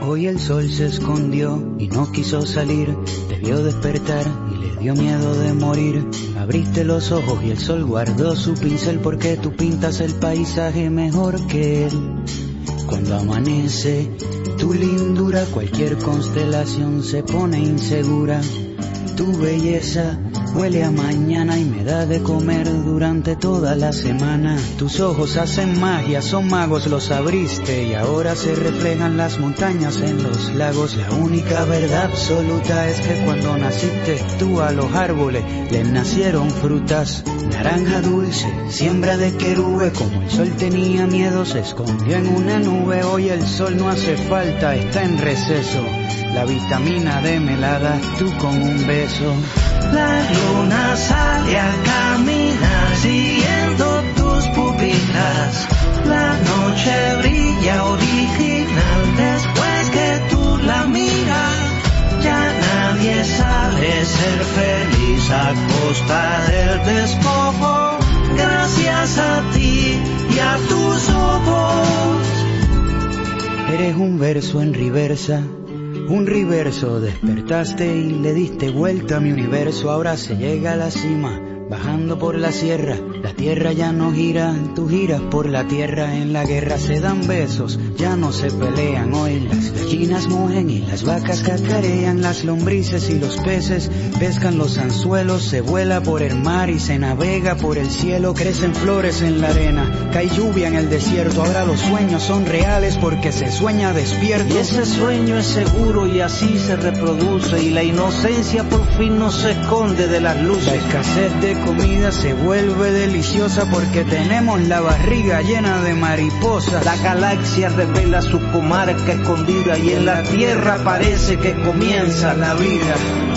ojos y el sol se escondió y no quiso salir. Debió despertar y le dio miedo de morir. Abriste los ojos y el sol guardó su pincel, porque tú pintas el paisaje mejor que él. Cuando amanece tu lindura, cualquier constelación se pone insegura. Tu belleza huele a mañana y me da de comer durante toda la semana. Tus ojos hacen magia, son magos, los abriste y ahora se reflejan las montañas en los lagos. La única verdad absoluta es que cuando naciste tú a los árboles les nacieron frutas. Naranja dulce, siembra de querube, como el sol tenía miedo se escondió en una nube. Hoy el sol no hace falta, está en receso. La vitamina D me la das tú con un beso. La luna sale a caminar siguiendo tus pupilas. La noche brilla original después que tú la miras. Ya nadie sabe ser feliz a costa del despojo. Gracias a ti y a tus ojos. Eres un verso en reversa. Un reverso, despertaste y le diste vuelta a mi universo. Ahora se llega a la cima, bajando por la sierra. La tierra ya no gira, tú giras por la tierra. En la guerra se dan besos, ya no se pelean. Hoy las gallinas mugen y las vacas cacarean. Las lombrices y los peces pescan los anzuelos. Se vuela por el mar y se navega por el cielo. Crecen flores en la arena, cae lluvia en el desierto. Ahora los sueños son reales porque se sueña despierto. Y ese sueño es seguro y así se reproduce. Y la inocencia por fin no se esconde de las luces. La escasez de comida se vuelve deliciosa porque tenemos la barriga llena de mariposas. La galaxia revela su comarca escondida y en la tierra parece que comienza la vida.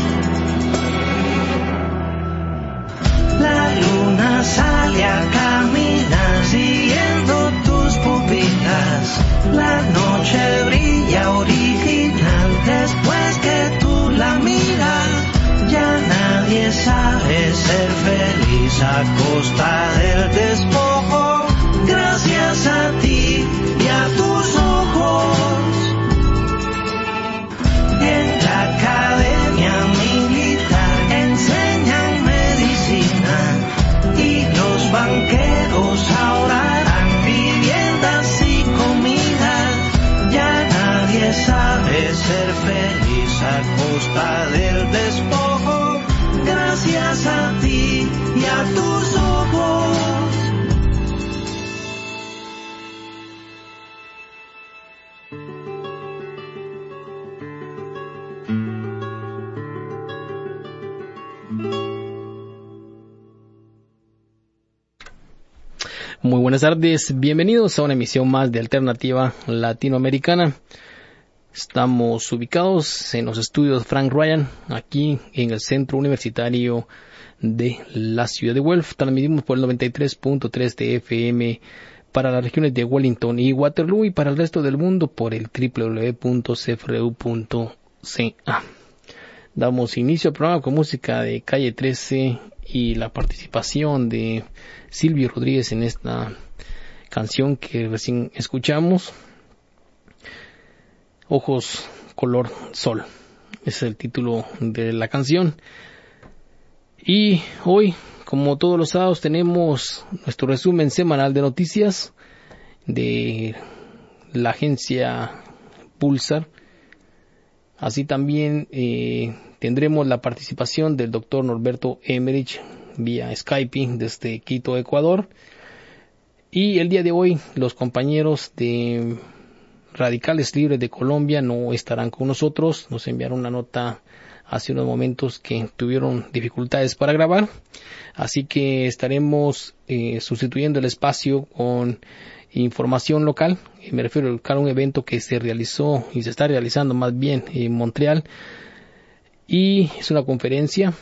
La luna sale a caminar siguiendo tus pupilas. La noche brilla original después que tú la miras. Ya nadie sabe ser feliz a costa del despojo. Gracias a ti y a tus ojos. En la academia militar enseñan medicina y los banqueros ahora harán viviendas y comida. Ya nadie sabe ser feliz a costa del despojo. Gracias a ti y a tus ojos. Muy buenas tardes, bienvenidos a una emisión más de Alternativa Latinoamericana. Estamos ubicados en los estudios Frank Ryan, aquí en el Centro Universitario de la Ciudad de Guelph. Transmitimos por el 93.3 de FM para las regiones de Wellington y Waterloo y para el resto del mundo por el www.cfru.ca. Damos inicio al programa con música de Calle 13 y la participación de Silvio Rodríguez en esta canción que recién escuchamos. Ojos color sol, ese es el título de la canción. Y hoy, como todos los sábados, tenemos nuestro resumen semanal de noticias de la agencia Pulsar. Así también tendremos la participación del doctor Norberto Emmerich vía Skype desde Quito, Ecuador. Y el día de hoy los compañeros de Radicales Libres de Colombia no estarán con nosotros. Nos enviaron una nota hace unos momentos que tuvieron dificultades para grabar. Así que estaremos sustituyendo el espacio con información local. Me refiero a un evento que se realizó y se está realizando más bien en Montreal. Y es una conferencia.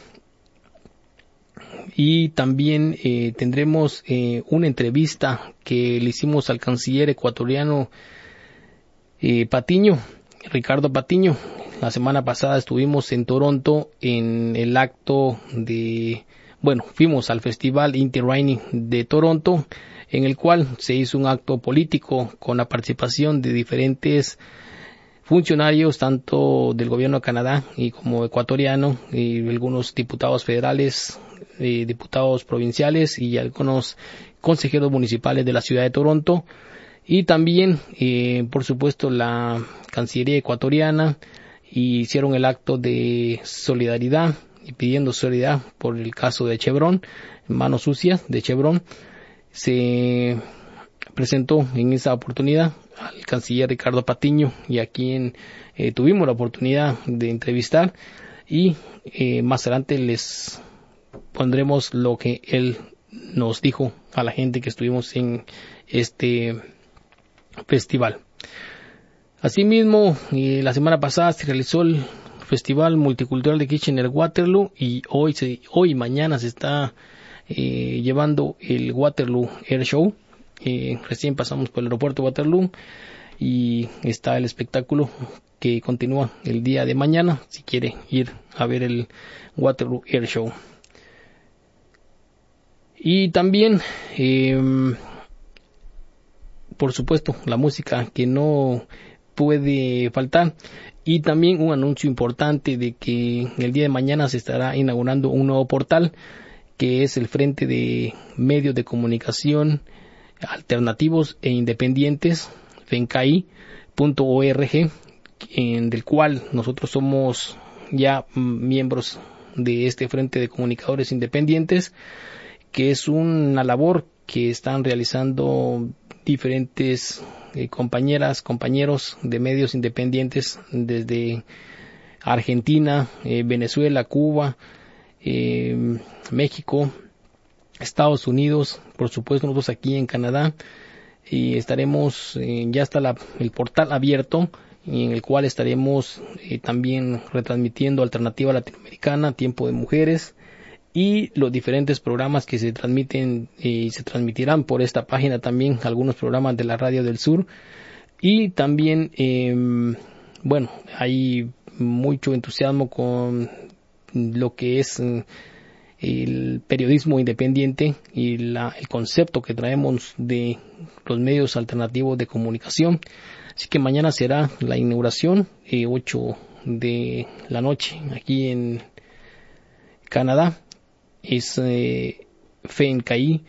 Y también tendremos una entrevista que le hicimos al canciller ecuatoriano Patiño, Ricardo Patiño. La semana pasada estuvimos en Toronto en el acto fuimos al Festival Inti Raymi de Toronto, en el cual se hizo un acto político con la participación de diferentes funcionarios tanto del gobierno de Canadá y como ecuatoriano, y algunos diputados federales, diputados provinciales y algunos consejeros municipales de la ciudad de Toronto, y también por supuesto la Cancillería ecuatoriana, y hicieron el acto de solidaridad y pidiendo solidaridad por el caso de Chevron, manos sucias de Chevron. Se presentó en esa oportunidad al canciller Ricardo Patiño, y a quien tuvimos la oportunidad de entrevistar, y más adelante les pondremos lo que él nos dijo a la gente que estuvimos en este festival. Asimismo, la semana pasada se realizó el Festival Multicultural de Kitchener-Waterloo, y hoy y mañana se está llevando el Waterloo Air Show. Recién pasamos por el aeropuerto de Waterloo y está el espectáculo que continúa el día de mañana, si quiere ir a ver el Waterloo Air Show. Y también por supuesto la música que no puede faltar, y también un anuncio importante de que el día de mañana se estará inaugurando un nuevo portal, que es el Frente de Medios de Comunicación Alternativos e Independientes, FENCAI.org, del cual nosotros somos ya miembros de este Frente de Comunicadores Independientes, que es una labor que están realizando diferentes compañeros de medios independientes desde Argentina, Venezuela, Cuba, México, Estados Unidos, por supuesto nosotros aquí en Canadá, y estaremos, ya está el portal abierto, y en el cual estaremos también retransmitiendo Alternativa Latinoamericana, Tiempo de Mujeres, y los diferentes programas que se transmiten y se transmitirán por esta página, también algunos programas de la Radio del Sur, y también hay mucho entusiasmo con lo que es el periodismo independiente y el concepto que traemos de los medios alternativos de comunicación. Así que mañana será la inauguración, 8 de la noche aquí en Canadá. Es FENCAI.org.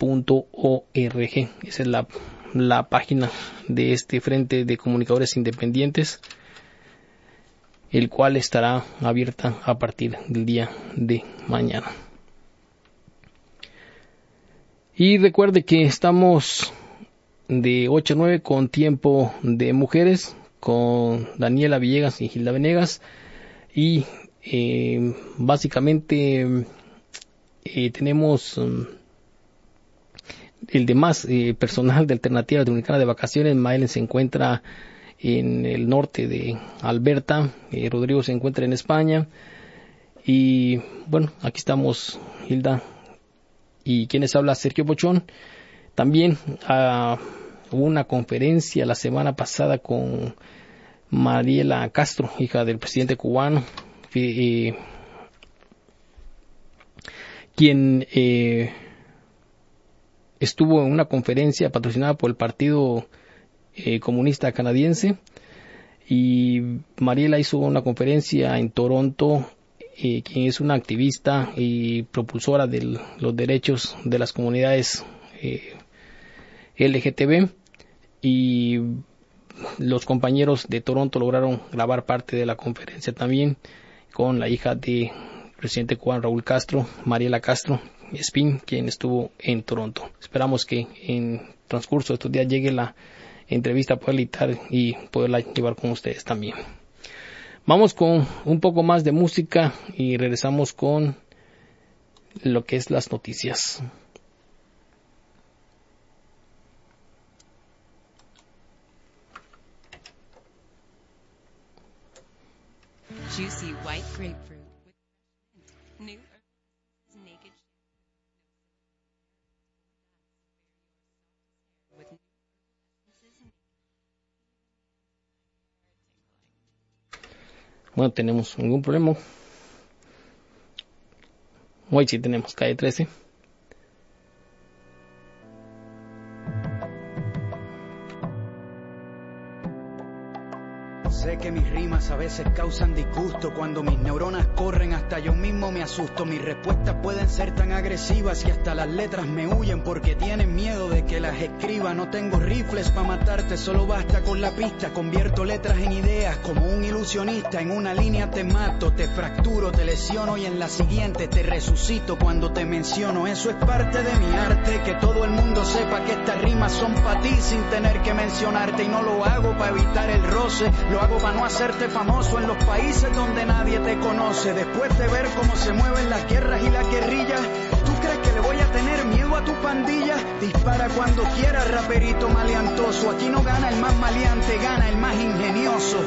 Esa es la página de este Frente de Comunicadores Independientes, el cual estará abierta a partir del día de mañana. Y recuerde que estamos de 8 a 9 con Tiempo de Mujeres, con Daniela Villegas y Gilda Venegas, y básicamente tenemos el demás personal de Alternativa Dominicana de vacaciones. Maylen se encuentra en el norte de Alberta, Rodrigo se encuentra en España, y bueno, aquí estamos Hilda y quienes habla Sergio Bochón. También hubo una conferencia la semana pasada con Mariela Castro, hija del presidente cubano, quien estuvo en una conferencia patrocinada por el Partido Comunista Canadiense, y Mariela hizo una conferencia en Toronto, quien es una activista y propulsora de los derechos de las comunidades LGTB, y los compañeros de Toronto lograron grabar parte de la conferencia también con la hija del presidente cubano Raúl Castro, Mariela Castro Espín, quien estuvo en Toronto. Esperamos que en transcurso de estos días llegue la entrevista a poder editar y poderla llevar con ustedes también. Vamos con un poco más de música y regresamos con lo que es las noticias. Juicy white grapefruit with new naked with Bueno, tenemos ningún problema. Hoy sí tenemos calle 13. Sé que rimas a veces causan disgusto. Cuando mis neuronas corren hasta yo mismo me asusto. Mis respuestas pueden ser tan agresivas que hasta las letras me huyen porque tienen miedo de que las escriba. No tengo rifles para matarte, solo basta con la pista. Convierto letras en ideas como un ilusionista. En una línea te mato, te fracturo, te lesiono y en la siguiente te resucito cuando te menciono. Eso es parte de mi arte, que todo el mundo sepa que estas rimas son para ti sin tener que mencionarte. Y no lo hago para evitar el roce, lo hago para no hacerte famoso en los países donde nadie te conoce. Después de ver cómo se mueven las guerras y las guerrillas, ¿tú crees que le voy a tener miedo a tu pandilla? Dispara cuando quieras, raperito maleantoso. Aquí no gana el más maleante, gana el más ingenioso.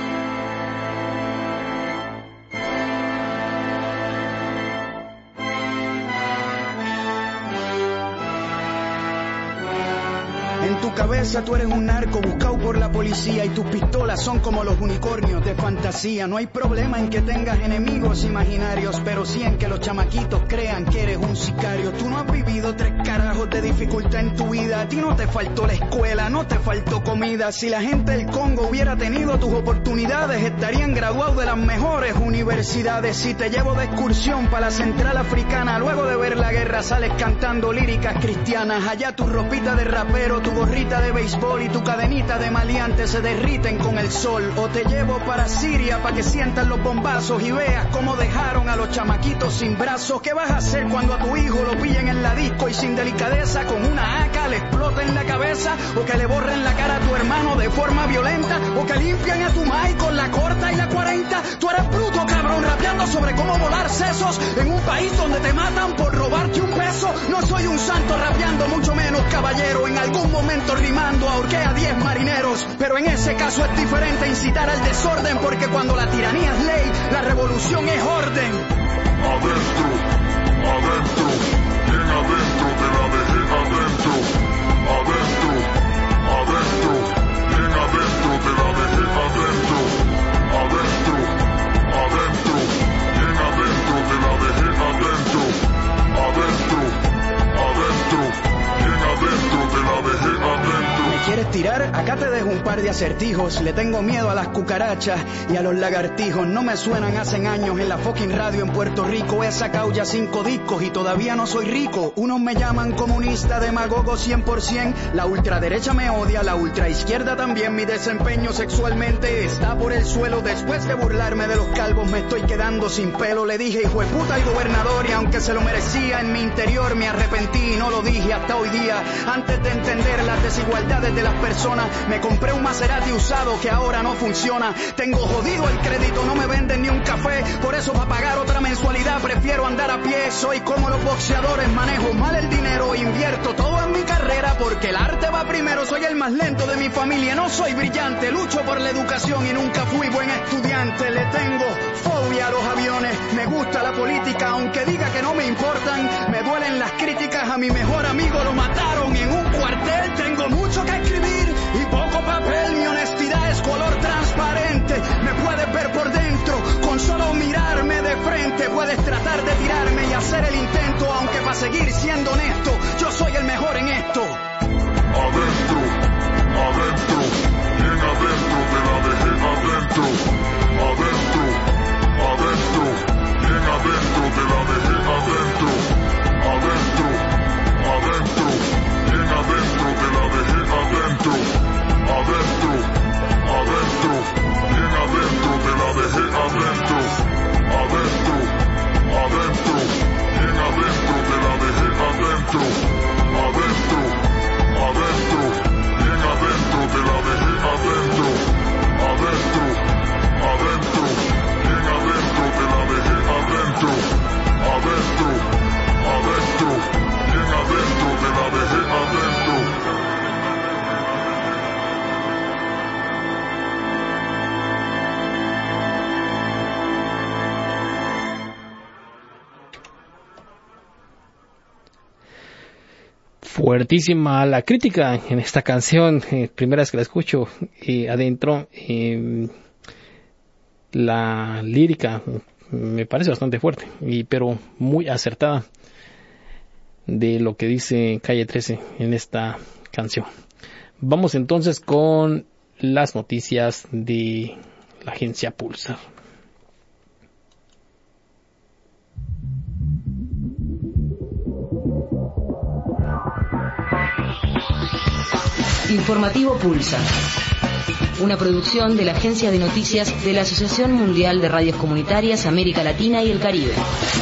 En tu cabeza tú eres un narco buscado por la policía y tus pistolas son como los unicornios de fantasía. No hay problema en que tengas enemigos imaginarios, pero sí en que los chamaquitos crean que eres un sicario. Tú no has vivido 3 carajos de dificultad en tu vida. A ti no te faltó la escuela, no te faltó comida. Si la gente del Congo hubiera tenido tus oportunidades, estarían graduados de las mejores universidades. Si te llevo de excursión para la central africana, luego de ver la guerra sales cantando líricas cristianas. Allá tu ropita de rapero, tu gorrita de béisbol y tu cadenita de maleante se derriten con el sol. O te llevo para Siria para que sientas los bombazos y veas cómo dejaron a los chamaquitos sin brazos. ¿Qué vas a hacer cuando a tu hijo lo pillen en la disco y sin delicadeza con una AK le exploten la cabeza? O que le borren la cara a tu hermano de forma violenta, o que limpian a tu mai con la corta y la 40. Tú eres bruto, cabrón, rapeando sobre cómo volar sesos en un país donde te matan por robarte un peso. No soy un santo rapeando, mucho menos caballero. En algún momento rimando ahorqué a 10 marineros, pero en ese caso es diferente incitar al desorden, porque cuando la tiranía es ley, la revolución es orden. Adentro, adentro, bien adentro te la dejé adentro. Adentro, adentro, bien adentro te la dejé adentro. Adentro, adentro, bien adentro te la dejé adentro. Adentro, adentro, bien adentro te la dejé adentro. ¿Me quieres tirar? Acá te dejo un par de acertijos. Le tengo miedo a las cucarachas y a los lagartijos. No me suenan hacen años en la fucking radio en Puerto Rico. He sacado ya 5 discos y todavía no soy rico. Unos me llaman comunista, demagogo 100%. La ultraderecha me odia, la ultraizquierda también. Mi desempeño sexualmente está por el suelo. Después de burlarme de los calvos me estoy quedando sin pelo. Le dije hijo de puta al gobernador y aunque se lo merecía, en mi interior me arrepentí y no lo dije hasta hoy día. Antes de entender las desigualdades de las personas, me compré un Maserati usado que ahora no funciona. Tengo jodido el crédito, no me venden ni un café. Por eso para pagar otra mensualidad prefiero andar a pie. Soy como los boxeadores, manejo mal el dinero. Invierto todo en mi carrera porque el arte va primero. Soy el más lento de mi familia, no soy brillante. Lucho por la educación y nunca fui buen estudiante. Le tengo fobia a los aviones, me gusta la política aunque diga que no me importan. Me duelen las críticas, a mi mejor amigo lo mataron en un cuartel. Tengo mucho que escribir y poco papel. Mi honestidad es color transparente. Me puedes ver por dentro con solo mirarme de frente. Puedes tratar de tirarme y hacer el intento, aunque para seguir siendo honesto, yo soy el mejor en esto. Adentro, adentro, bien adentro te la dejé adentro. Adentro, adentro, bien adentro te la dejé adentro. Adentro, adentro, bien adentro te la dejé adentro. Adentro, adentro, bien adentro te la dejé adentro. Adentro, adentro, bien adentro te la dejé adentro. Adentro, adentro, bien adentro te la dejé adentro. Adentro, adentro, bien adentro te la dejé adentro. Adentro, adentro, bien adentro te la dejé adentro. Fuertísima la crítica en esta canción, primera vez que la escucho, adentro, la lírica me parece bastante fuerte, pero muy acertada de lo que dice Calle 13 en esta canción. Vamos entonces con las noticias de la agencia Pulsar. Informativo Pulsar, una producción de la Agencia de Noticias de la Asociación Mundial de Radios Comunitarias América Latina y el Caribe.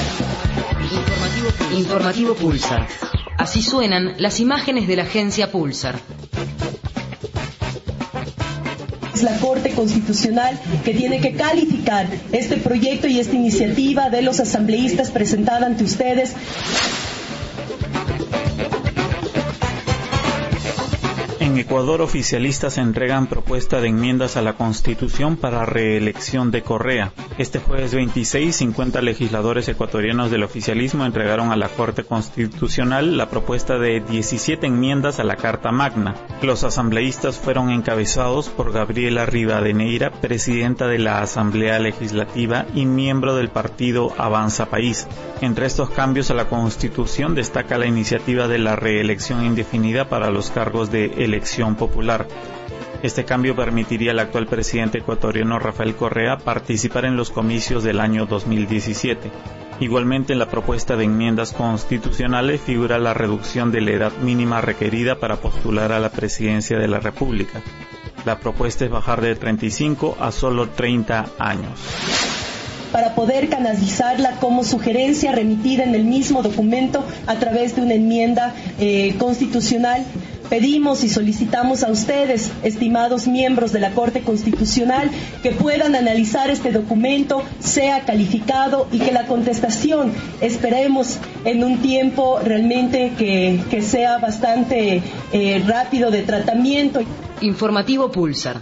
Informativo Pulsar. Así suenan las imágenes de la agencia Pulsar. Es la Corte Constitucional que tiene que calificar este proyecto y esta iniciativa de los asambleístas presentada ante ustedes. En Ecuador, oficialistas entregan propuesta de enmiendas a la Constitución para reelección de Correa. Este jueves 26, 50 legisladores ecuatorianos del oficialismo entregaron a la Corte Constitucional la propuesta de 17 enmiendas a la Carta Magna. Los asambleístas fueron encabezados por Gabriela Rivadeneira, presidenta de la Asamblea Legislativa y miembro del partido Avanza País. Entre estos cambios a la Constitución destaca la iniciativa de la reelección indefinida para los cargos de elección popular. Este cambio permitiría al actual presidente ecuatoriano Rafael Correa participar en los comicios del año 2017. Igualmente, en la propuesta de enmiendas constitucionales figura la reducción de la edad mínima requerida para postular a la presidencia de la República. La propuesta es bajar de 35 a solo 30 años. Para poder canalizarla como sugerencia remitida en el mismo documento a través de una enmienda constitucional. Pedimos y solicitamos a ustedes, estimados miembros de la Corte Constitucional, que puedan analizar este documento, sea calificado y que la contestación, esperemos en un tiempo realmente que sea bastante rápido de tratamiento. Informativo Pulsar.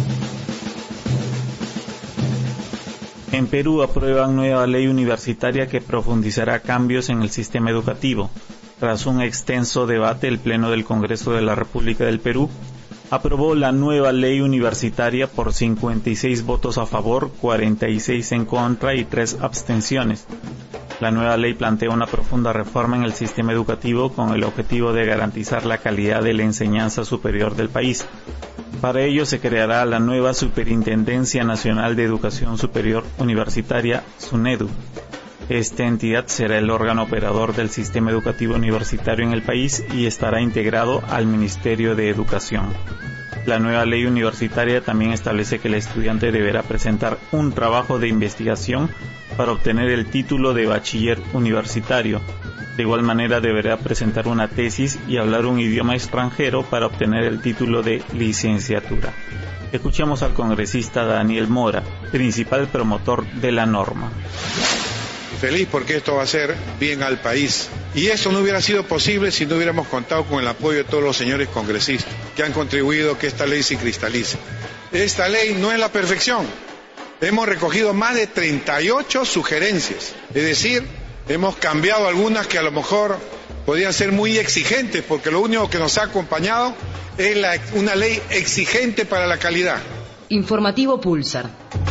En Perú aprueban nueva ley universitaria que profundizará cambios en el sistema educativo. Tras un extenso debate, el Pleno del Congreso de la República del Perú aprobó la nueva ley universitaria por 56 votos a favor, 46 en contra y 3 abstenciones. La nueva ley plantea una profunda reforma en el sistema educativo con el objetivo de garantizar la calidad de la enseñanza superior del país. Para ello se creará la nueva Superintendencia Nacional de Educación Superior Universitaria, SUNEDU. Esta entidad será el órgano operador del sistema educativo universitario en el país y estará integrado al Ministerio de Educación. La nueva ley universitaria también establece que el estudiante deberá presentar un trabajo de investigación para obtener el título de bachiller universitario. De igual manera deberá presentar una tesis y hablar un idioma extranjero para obtener el título de licenciatura. Escuchamos al congresista Daniel Mora, principal promotor de la norma. Feliz porque esto va a hacer bien al país. Y esto no hubiera sido posible si no hubiéramos contado con el apoyo de todos los señores congresistas que han contribuido a que esta ley se cristalice. Esta ley no es la perfección. Hemos recogido más de 38 sugerencias. Es decir, hemos cambiado algunas que a lo mejor podían ser muy exigentes, porque lo único que nos ha acompañado es una ley exigente para la calidad. Informativo Pulsar.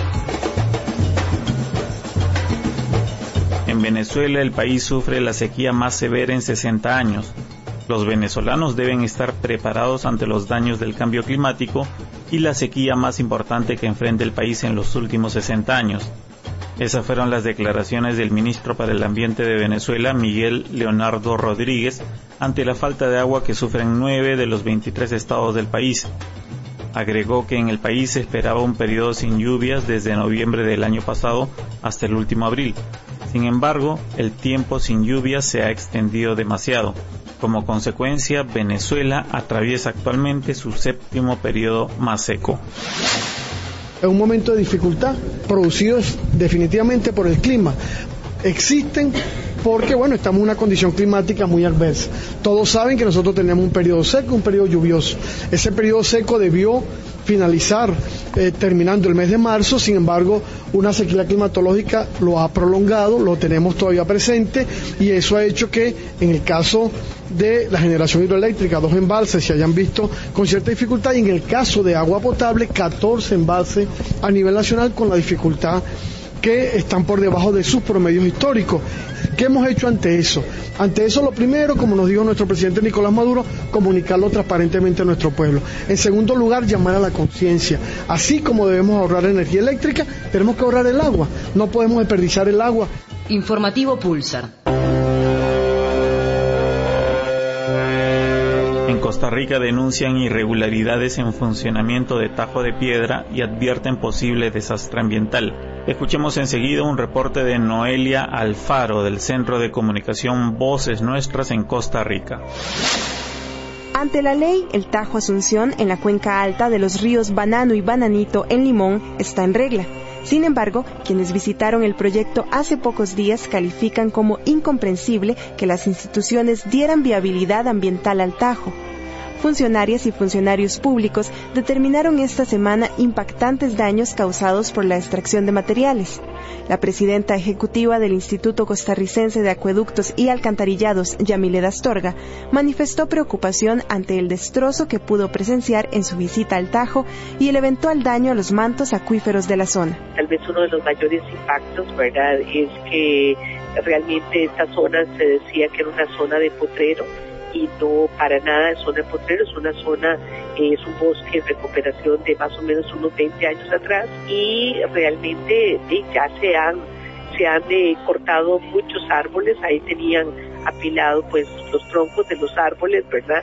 En Venezuela, el país sufre la sequía más severa en 60 años. Los venezolanos deben estar preparados ante los daños del cambio climático y la sequía más importante que enfrenta el país en los últimos 60 años. Esas fueron las declaraciones del ministro para el Ambiente de Venezuela, Miguel Leonardo Rodríguez, ante la falta de agua que sufren 9 de los 23 estados del país. Agregó que en el país se esperaba un periodo sin lluvias desde noviembre del año pasado hasta el último abril. Sin embargo, el tiempo sin lluvias se ha extendido demasiado. Como consecuencia, Venezuela atraviesa actualmente su 7º periodo más seco. Es un momento de dificultad, producidos definitivamente por el clima. Existen porque, estamos en una condición climática muy adversa. Todos saben que nosotros tenemos un periodo seco, un periodo lluvioso. Ese periodo seco debió finalizar terminando el mes de marzo, sin embargo, una sequía climatológica lo ha prolongado, lo tenemos todavía presente, y eso ha hecho que, en el caso de la generación hidroeléctrica, 2 embalses se hayan visto con cierta dificultad, y en el caso de agua potable, 14 embalses a nivel nacional con la dificultad que están por debajo de sus promedios históricos. ¿Qué hemos hecho ante eso? Ante eso, lo primero, como nos dijo nuestro presidente Nicolás Maduro, comunicarlo transparentemente a nuestro pueblo. En segundo lugar, llamar a la conciencia. Así como debemos ahorrar energía eléctrica, tenemos que ahorrar el agua. No podemos desperdiciar el agua. Informativo Pulsar. En Costa Rica denuncian irregularidades en funcionamiento de Tajo de Piedra y advierten posible desastre ambiental. Escuchemos enseguida un reporte de Noelia Alfaro del Centro de Comunicación Voces Nuestras en Costa Rica. Ante la ley, el Tajo Asunción en la cuenca alta de los ríos Banano y Bananito en Limón está en regla. Sin embargo, quienes visitaron el proyecto hace pocos días califican como incomprensible que las instituciones dieran viabilidad ambiental al Tajo. Funcionarias y funcionarios públicos determinaron esta semana impactantes daños causados por la extracción de materiales. La presidenta ejecutiva del Instituto Costarricense de Acueductos y Alcantarillados, Yamile Astorga, manifestó preocupación ante el destrozo que pudo presenciar en su visita al Tajo y el eventual daño a los mantos acuíferos de la zona. Tal vez uno de los mayores impactos, ¿verdad?, es que realmente esta zona se decía que era una zona de potrero, y no para nada es zona de potrero, es una zona, es un bosque en recuperación de más o menos unos 20 años atrás, y realmente ya se han cortado muchos árboles. Ahí tenían apilado pues los troncos de los árboles, ¿verdad?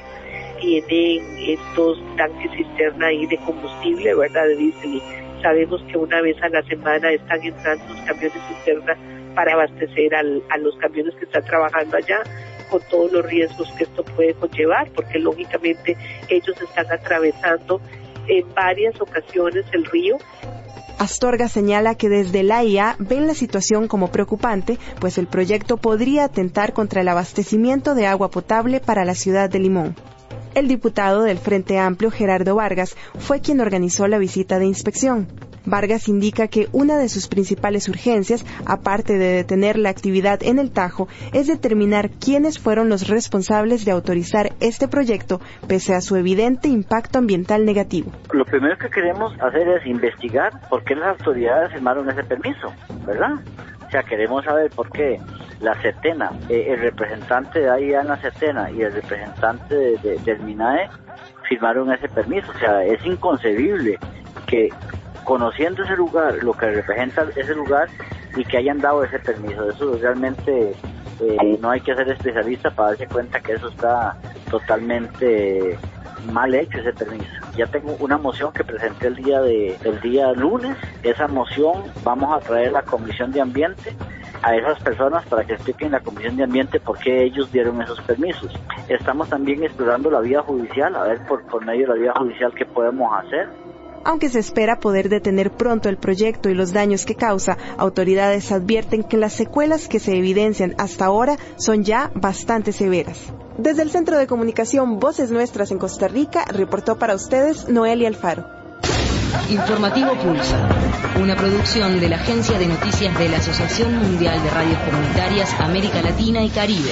Tienen estos tanques cisterna ahí de combustible, ¿verdad?, de diésel, y sabemos que una vez a la semana están entrando los camiones cisterna para abastecer a los camiones que están trabajando allá, con todos los riesgos que esto puede conllevar, porque lógicamente ellos están atravesando en varias ocasiones el río. Astorga señala que desde la IA ven la situación como preocupante, pues el proyecto podría atentar contra el abastecimiento de agua potable para la ciudad de Limón. El diputado del Frente Amplio, Gerardo Vargas, fue quien organizó la visita de inspección. Vargas indica que una de sus principales urgencias, aparte de detener la actividad en el Tajo, es determinar quiénes fueron los responsables de autorizar este proyecto, pese a su evidente impacto ambiental negativo. Lo primero que queremos hacer es investigar por qué las autoridades firmaron ese permiso, ¿verdad? O sea, queremos saber por qué la CETENA, el representante de AIA en la CETENA y el representante del MINAE firmaron ese permiso. O sea, es inconcebible que, conociendo ese lugar, lo que representa ese lugar, y que hayan dado ese permiso. Eso realmente no hay que ser especialista para darse cuenta que eso está totalmente mal hecho, ese permiso. Ya tengo una moción que presenté el día lunes. Esa moción vamos a traer a la Comisión de Ambiente a esas personas para que expliquen en la Comisión de Ambiente por qué ellos dieron esos permisos. Estamos también explorando la vía judicial, a ver por medio de la vía judicial qué podemos hacer. Aunque se espera poder detener pronto el proyecto y los daños que causa, autoridades advierten que las secuelas que se evidencian hasta ahora son ya bastante severas. Desde el Centro de Comunicación Voces Nuestras en Costa Rica, reportó para ustedes Noelia Alfaro. Informativo Pulsar, una producción de la Agencia de Noticias de la Asociación Mundial de Radios Comunitarias América Latina y Caribe.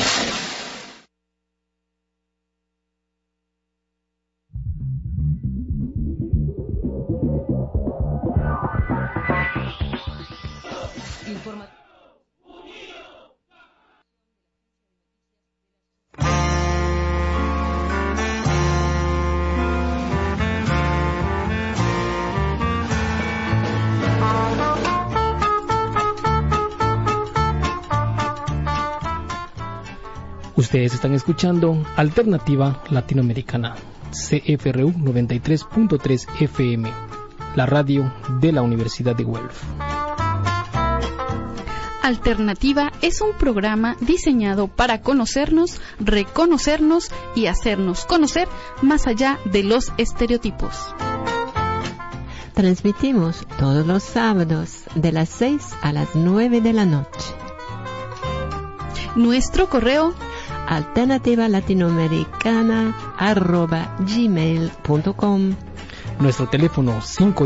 Ustedes están escuchando Alternativa Latinoamericana, CFRU 93.3 FM, la radio de la Universidad de Guelph. Alternativa es un programa diseñado para conocernos, reconocernos y hacernos conocer más allá de los estereotipos. Transmitimos todos los sábados de las 6 a las 9 de la noche. Nuestro correo alternativalatinoamericana@gmail.com. Nuestro teléfono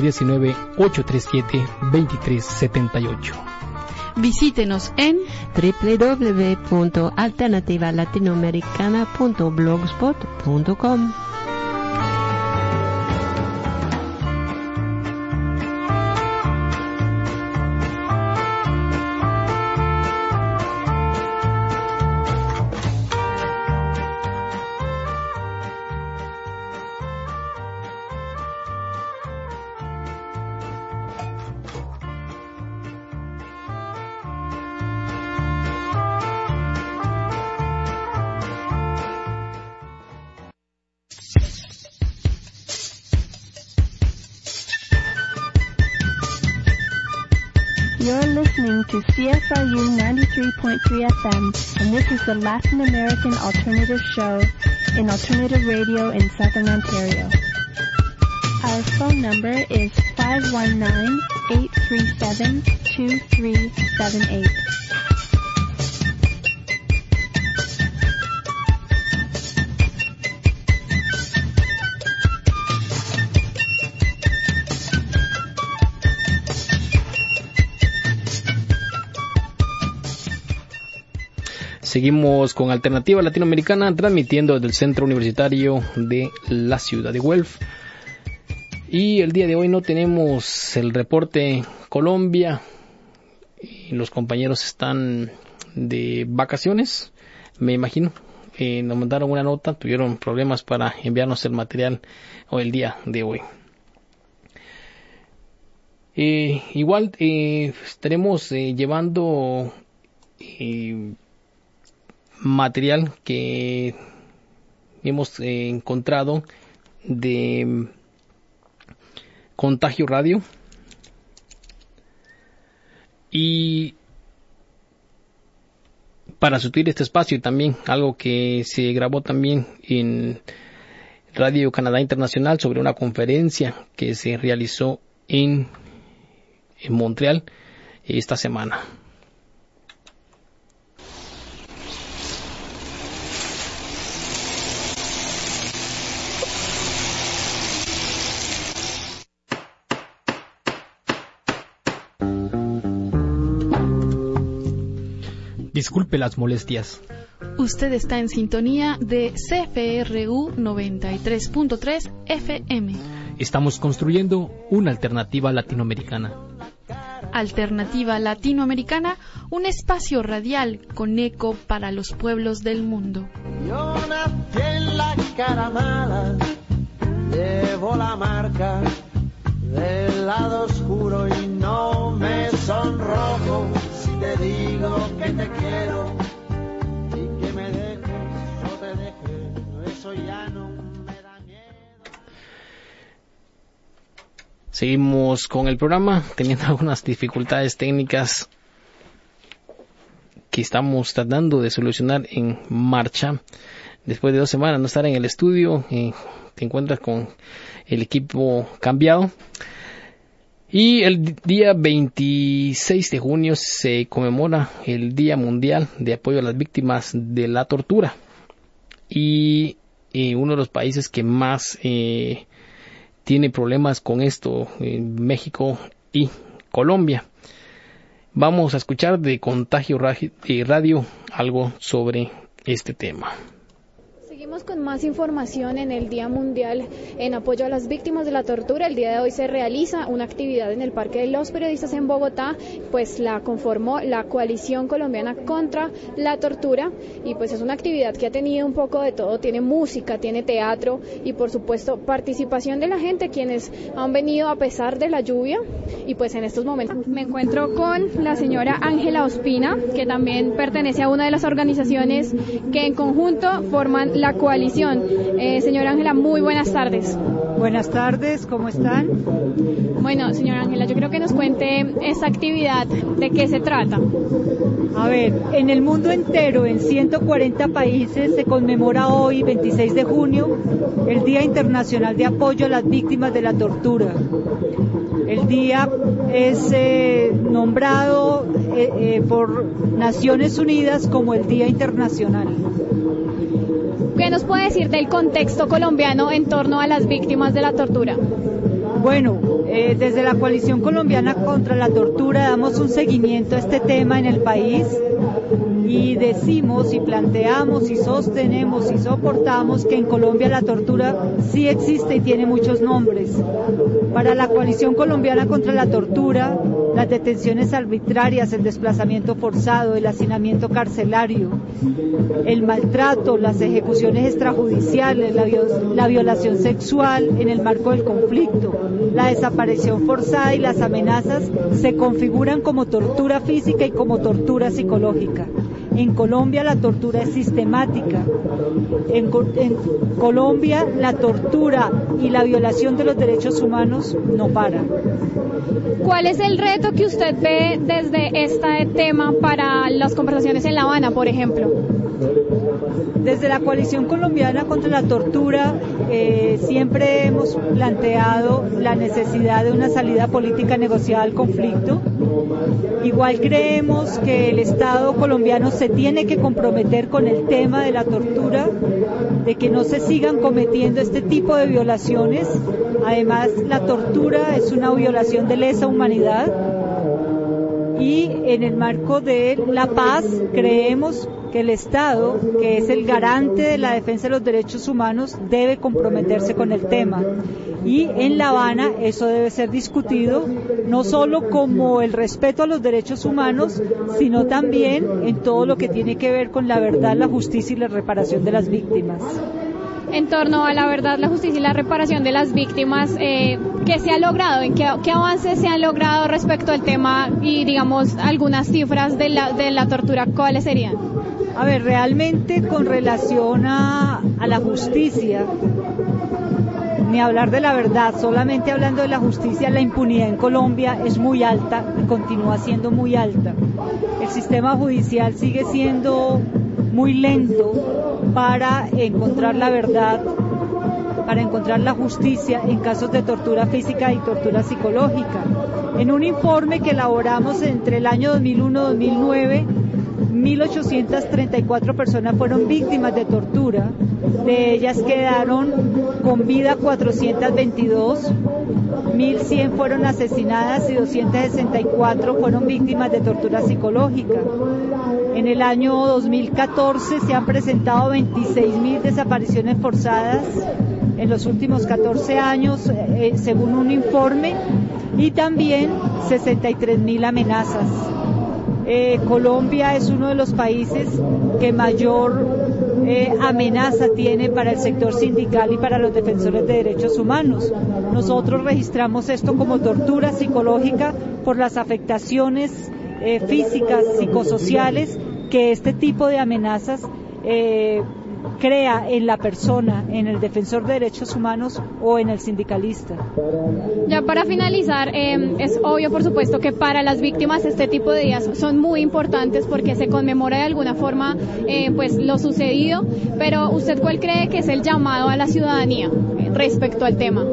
519-837-2378. Visítenos en www.alternativalatinoamericana.blogspot.com. You're listening to CFRU 93.3 FM, and this is the Latin American Alternative Show in alternative radio in Southern Ontario. Our phone number is 519-837-2378. Seguimos con Alternativa Latinoamericana, transmitiendo desde el Centro Universitario de la ciudad de Guelph. Y el día de hoy no tenemos el reporte Colombia, y los compañeros están de vacaciones, me imagino. Nos mandaron una nota, tuvieron problemas para enviarnos el material el día de hoy. Igual estaremos llevando material que hemos encontrado de Contagio Radio, y para sustituir este espacio, y también algo que se grabó también en Radio Canadá Internacional sobre una conferencia que se realizó en Montreal esta semana. Disculpe las molestias. Usted está en sintonía de CFRU 93.3 FM. Estamos construyendo una alternativa latinoamericana. Alternativa Latinoamericana, un espacio radial con eco para los pueblos del mundo. Yo nací en la cara mala, llevo la marca del lado oscuro y no me sonrojo si te digo que te quiero y que me dejes, yo te deje, eso ya no me da miedo. Seguimos con el programa, teniendo algunas dificultades técnicas que estamos tratando de solucionar en marcha. Después de 2 semanas no estar en el estudio, te encuentras con el equipo cambiado. Y el día 26 de junio se conmemora el Día Mundial de Apoyo a las Víctimas de la Tortura. Y uno de los países que más tiene problemas con esto, México y Colombia. Vamos a escuchar de Contagio Radio algo sobre este tema. Seguimos con más información en el Día Mundial en apoyo a las víctimas de la tortura. El día de hoy se realiza una actividad en el Parque de los Periodistas en Bogotá, pues la conformó la Coalición Colombiana contra la Tortura, y pues es una actividad que ha tenido un poco de todo, tiene música, tiene teatro y por supuesto participación de la gente, quienes han venido a pesar de la lluvia. Y pues en estos momentos me encuentro con la señora Ángela Ospina, que también pertenece a una de las organizaciones que en conjunto forman la coalición. Señora Ángela, muy buenas tardes. Buenas tardes, ¿cómo están? Bueno, señora Ángela, yo creo que nos cuente esta actividad, ¿de qué se trata? A ver, en el mundo entero, en 140 países, se conmemora hoy, 26 de junio, el Día Internacional de Apoyo a las Víctimas de la Tortura. El día es nombrado por Naciones Unidas como el Día Internacional. ¿Qué nos puede decir del contexto colombiano en torno a las víctimas de la tortura? Bueno, desde la Coalición Colombiana contra la Tortura damos un seguimiento a este tema en el país y decimos y planteamos y sostenemos y soportamos que en Colombia la tortura sí existe y tiene muchos nombres. Para la Coalición Colombiana contra la Tortura, las detenciones arbitrarias, el desplazamiento forzado, el hacinamiento carcelario, el maltrato, las ejecuciones extrajudiciales, la violación sexual en el marco del conflicto, la desaparición forzada y las amenazas se configuran como tortura física y como tortura psicológica. En Colombia la tortura es sistemática. En Colombia la tortura y la violación de los derechos humanos no paran. ¿Cuál es el reto que usted ve desde este tema para las conversaciones en La Habana, por ejemplo? Desde la Coalición Colombiana contra la Tortura siempre hemos planteado la necesidad de una salida política negociada al conflicto. Igual creemos que el Estado colombiano se tiene que comprometer con el tema de la tortura, de que no se sigan cometiendo este tipo de violaciones. Además, la tortura es una violación de lesa humanidad y en el marco de la paz creemos que el Estado, que es el garante de la defensa de los derechos humanos, debe comprometerse con el tema. Y en La Habana eso debe ser discutido, no solo como el respeto a los derechos humanos, sino también en todo lo que tiene que ver con la verdad, la justicia y la reparación de las víctimas. En torno a la verdad, la justicia y la reparación de las víctimas, ¿qué se ha logrado? ¿En qué avances se han logrado respecto al tema? Y digamos, algunas cifras de la tortura, ¿cuáles serían? A ver, realmente con relación a la justicia, ni hablar de la verdad, solamente hablando de la justicia, la impunidad en Colombia es muy alta y continúa siendo muy alta. El sistema judicial sigue siendo muy lento para encontrar la verdad, para encontrar la justicia en casos de tortura física y tortura psicológica. En un informe que elaboramos entre el año 2001 y 2009, 1.834 personas fueron víctimas de tortura, de ellas quedaron con vida 422, 1.100 fueron asesinadas y 264 fueron víctimas de tortura psicológica. En el año 2014 se han presentado 26.000 desapariciones forzadas en los últimos 14 años, según un informe, y también 63.000 amenazas. Colombia es uno de los países que mayor amenaza tiene para el sector sindical y para los defensores de derechos humanos. Nosotros registramos esto como tortura psicológica por las afectaciones físicas, psicosociales que este tipo de amenazas crea en la persona, en el defensor de derechos humanos o en el sindicalista. Ya para finalizar, es obvio por supuesto que para las víctimas este tipo de días son muy importantes porque se conmemora de alguna forma pues lo sucedido, pero ¿usted cuál cree que es el llamado a la ciudadanía respecto al tema?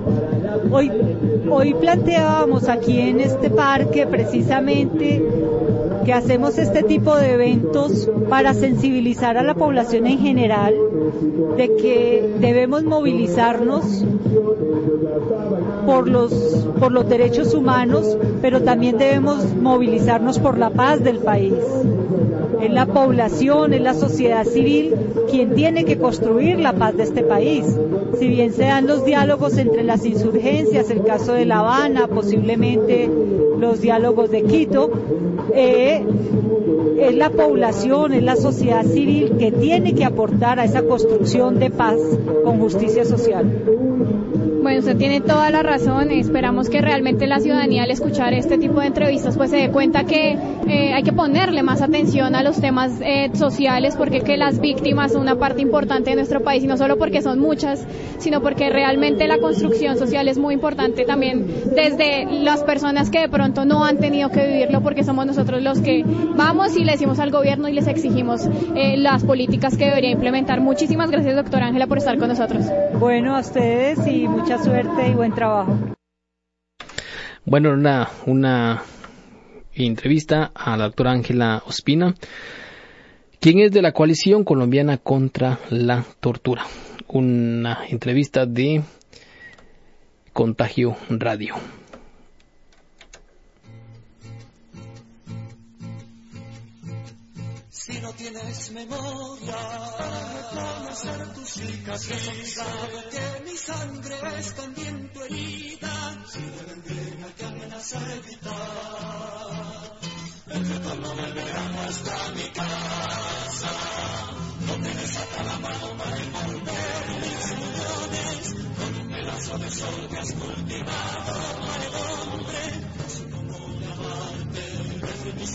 Hoy planteábamos aquí en este parque precisamente que hacemos este tipo de eventos para sensibilizar a la población en general de que debemos movilizarnos por los derechos humanos, pero también debemos movilizarnos por la paz del país. Es la población, es la sociedad civil quien tiene que construir la paz de este país. Si bien se dan los diálogos entre las insurgencias, el caso de La Habana, posiblemente los diálogos de Quito, es la población, es la sociedad civil que tiene que aportar a esa construcción de paz con justicia social. Bueno, usted tiene toda la razón. Esperamos que realmente la ciudadanía al escuchar este tipo de entrevistas pues se dé cuenta que hay que ponerle más atención a los temas sociales, porque que las víctimas son una parte importante de nuestro país, y no solo porque son muchas, sino porque realmente la construcción social es muy importante también desde las personas que de pronto no han tenido que vivirlo, porque somos nosotros los que vamos y le decimos al gobierno y les exigimos las políticas que debería implementar. Muchísimas gracias, doctora Ángela, por estar con nosotros. Bueno, a ustedes y mucha suerte y buen trabajo. Bueno, una entrevista a la doctora Ángela Ospina, quien es de la Coalición Colombiana contra la Tortura. Una entrevista de Contagio Radio. Si no tienes memoria, ¿cómo ser tus chicas? Sabe que mi sangre es también tu herida. Si de vendrena que amenaza evitar, el retorno volverá hasta mi casa. No te desata la mano para envolver mis millones. Con un pedazo de sol que has cultivado, mal hombre. No sé cómo llamarte, desde mis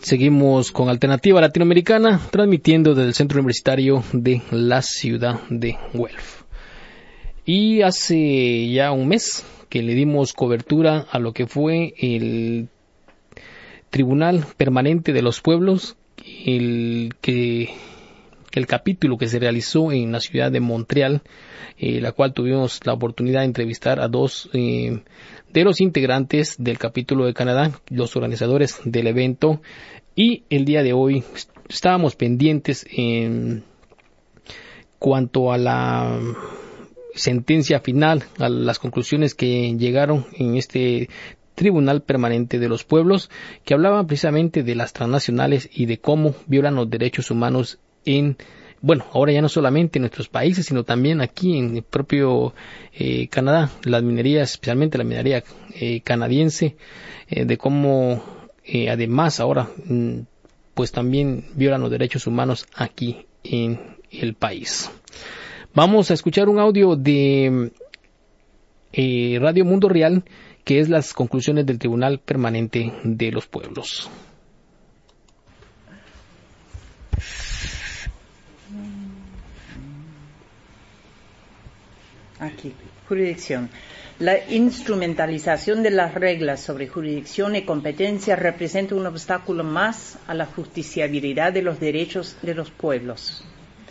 Seguimos con Alternativa Latinoamericana, transmitiendo desde el Centro Universitario de la ciudad de Guelph. Y hace ya un mes que le dimos cobertura a lo que fue el Tribunal Permanente de los Pueblos, el capítulo que se realizó en la ciudad de Montreal, la cual tuvimos la oportunidad de entrevistar a dos de los integrantes del capítulo de Canadá, los organizadores del evento, y el día de hoy estábamos pendientes en cuanto a la sentencia final, a las conclusiones que llegaron en este Tribunal Permanente de los Pueblos, que hablaban precisamente de las transnacionales y de cómo violan los derechos humanos ahora ya no solamente en nuestros países, sino también aquí en el propio Canadá, las minerías, especialmente la minería canadiense, de cómo además ahora pues también violan los derechos humanos aquí en el país. Vamos a escuchar un audio de Radio Mundo Real, que es las conclusiones del Tribunal Permanente de los Pueblos. Aquí, jurisdicción. La instrumentalización de las reglas sobre jurisdicción y competencia representa un obstáculo más a la justiciabilidad de los derechos de los pueblos.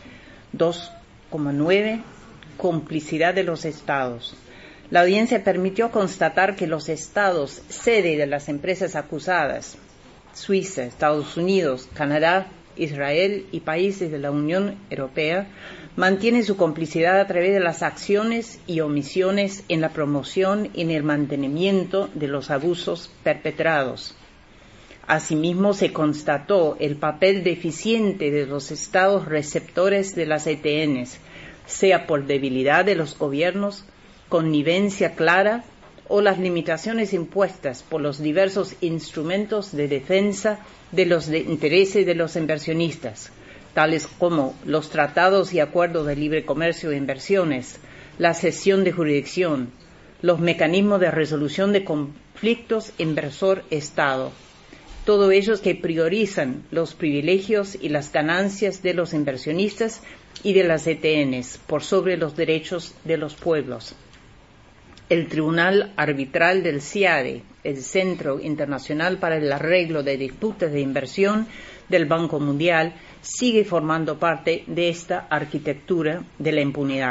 2,9. Complicidad de los estados. La audiencia permitió constatar que los estados sede de las empresas acusadas, Suiza, Estados Unidos, Canadá, Israel y países de la Unión Europea, mantienen su complicidad a través de las acciones y omisiones en la promoción y en el mantenimiento de los abusos perpetrados. Asimismo, se constató el papel deficiente de los estados receptores de las ETNs, sea por debilidad de los gobiernos, connivencia clara o las limitaciones impuestas por los diversos instrumentos de defensa de los intereses de los inversionistas, tales como los tratados y acuerdos de libre comercio e inversiones, la cesión de jurisdicción, los mecanismos de resolución de conflictos inversor-Estado, todo ellos que priorizan los privilegios y las ganancias de los inversionistas y de las ETNs por sobre los derechos de los pueblos. El Tribunal Arbitral del CIADE, el Centro Internacional para el Arreglo de Disputas de Inversión del Banco Mundial, sigue formando parte de esta arquitectura de la impunidad.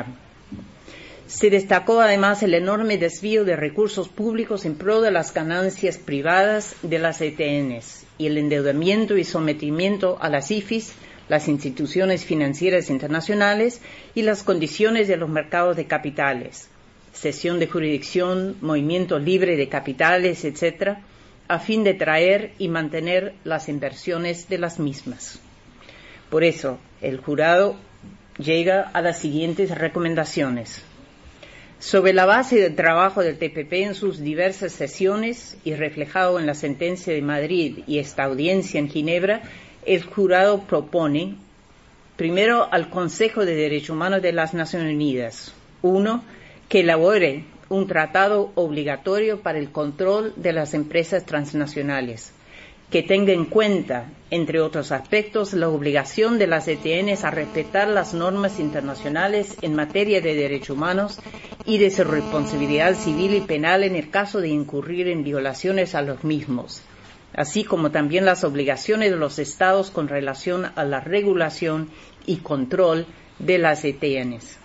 Se destacó además el enorme desvío de recursos públicos en pro de las ganancias privadas de las ETNs y el endeudamiento y sometimiento a las IFIs, las instituciones financieras internacionales y las condiciones de los mercados de capitales, cesión de jurisdicción, movimiento libre de capitales, etc., a fin de traer y mantener las inversiones de las mismas. Por eso, el jurado llega a las siguientes recomendaciones. Sobre la base del trabajo del TPP en sus diversas sesiones y reflejado en la sentencia de Madrid y esta audiencia en Ginebra, el jurado propone, primero, al Consejo de Derechos Humanos de las Naciones Unidas, 1, que elabore un tratado obligatorio para el control de las empresas transnacionales, que tenga en cuenta, entre otros aspectos, la obligación de las ETNs a respetar las normas internacionales en materia de derechos humanos y de su responsabilidad civil y penal en el caso de incurrir en violaciones a los mismos, así como también las obligaciones de los estados con relación a la regulación y control de las ETNs.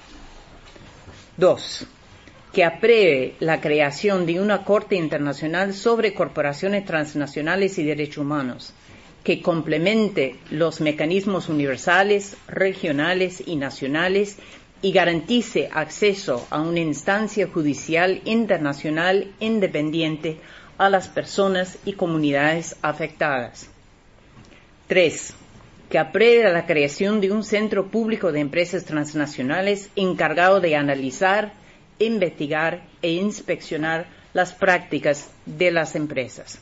2. Que apruebe la creación de una Corte Internacional sobre Corporaciones Transnacionales y Derechos Humanos, que complemente los mecanismos universales, regionales y nacionales y garantice acceso a una instancia judicial internacional independiente a las personas y comunidades afectadas. 3. Que apruebe la creación de un centro público de empresas transnacionales encargado de analizar, investigar e inspeccionar las prácticas de las empresas.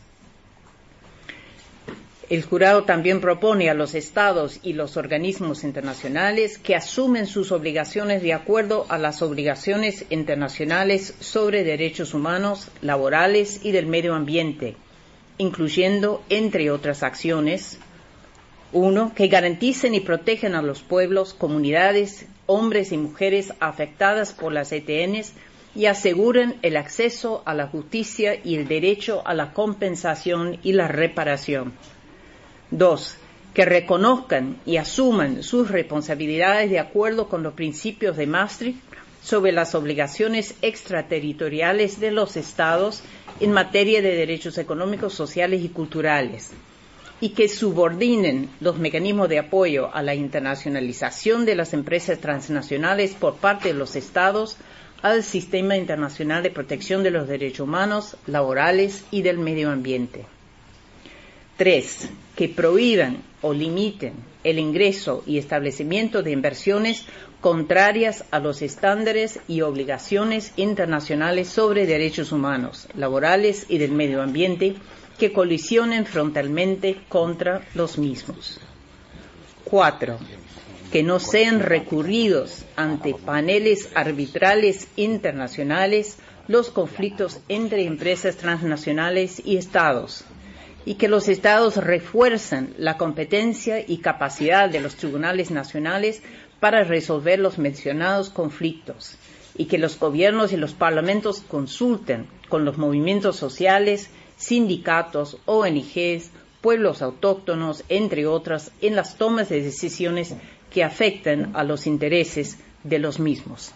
El jurado también propone a los estados y los organismos internacionales que asumen sus obligaciones de acuerdo a las obligaciones internacionales sobre derechos humanos, laborales y del medio ambiente, incluyendo, entre otras acciones, 1. Que garanticen y protejan a los pueblos, comunidades, hombres y mujeres afectadas por las ETNs y aseguren el acceso a la justicia y el derecho a la compensación y la reparación. 2. Que reconozcan y asuman sus responsabilidades de acuerdo con los principios de Maastricht sobre las obligaciones extraterritoriales de los Estados en materia de derechos económicos, sociales y culturales, y que subordinen los mecanismos de apoyo a la internacionalización de las empresas transnacionales por parte de los Estados al sistema internacional de protección de los derechos humanos, laborales y del medio ambiente. 3. Que prohíban o limiten el ingreso y establecimiento de inversiones contrarias a los estándares y obligaciones internacionales sobre derechos humanos, laborales y del medio ambiente que colisionen frontalmente contra los mismos. 4. Que no sean recurridos ante paneles arbitrales internacionales los conflictos entre empresas transnacionales y Estados, y que los Estados refuercen la competencia y capacidad de los tribunales nacionales para resolver los mencionados conflictos, y que los gobiernos y los parlamentos consulten con los movimientos sociales, sindicatos, ONGs, pueblos autóctonos, entre otras, en las tomas de decisiones que afecten a los intereses de los mismos.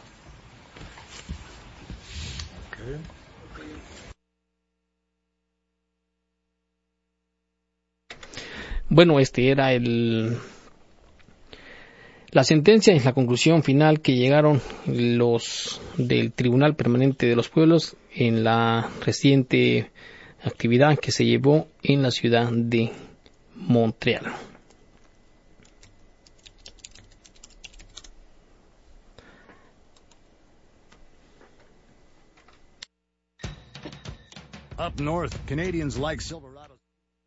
Bueno, era la sentencia y la conclusión final que llegaron los del Tribunal Permanente de los Pueblos en la reciente actividad que se llevó en la ciudad de Montreal. Up north, Canadians like Silverado.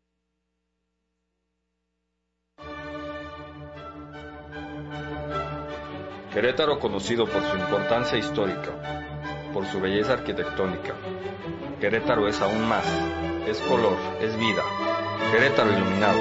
Querétaro, conocido por su importancia histórica, por su belleza arquitectónica. Querétaro es aún más, es color, es vida. Querétaro iluminado.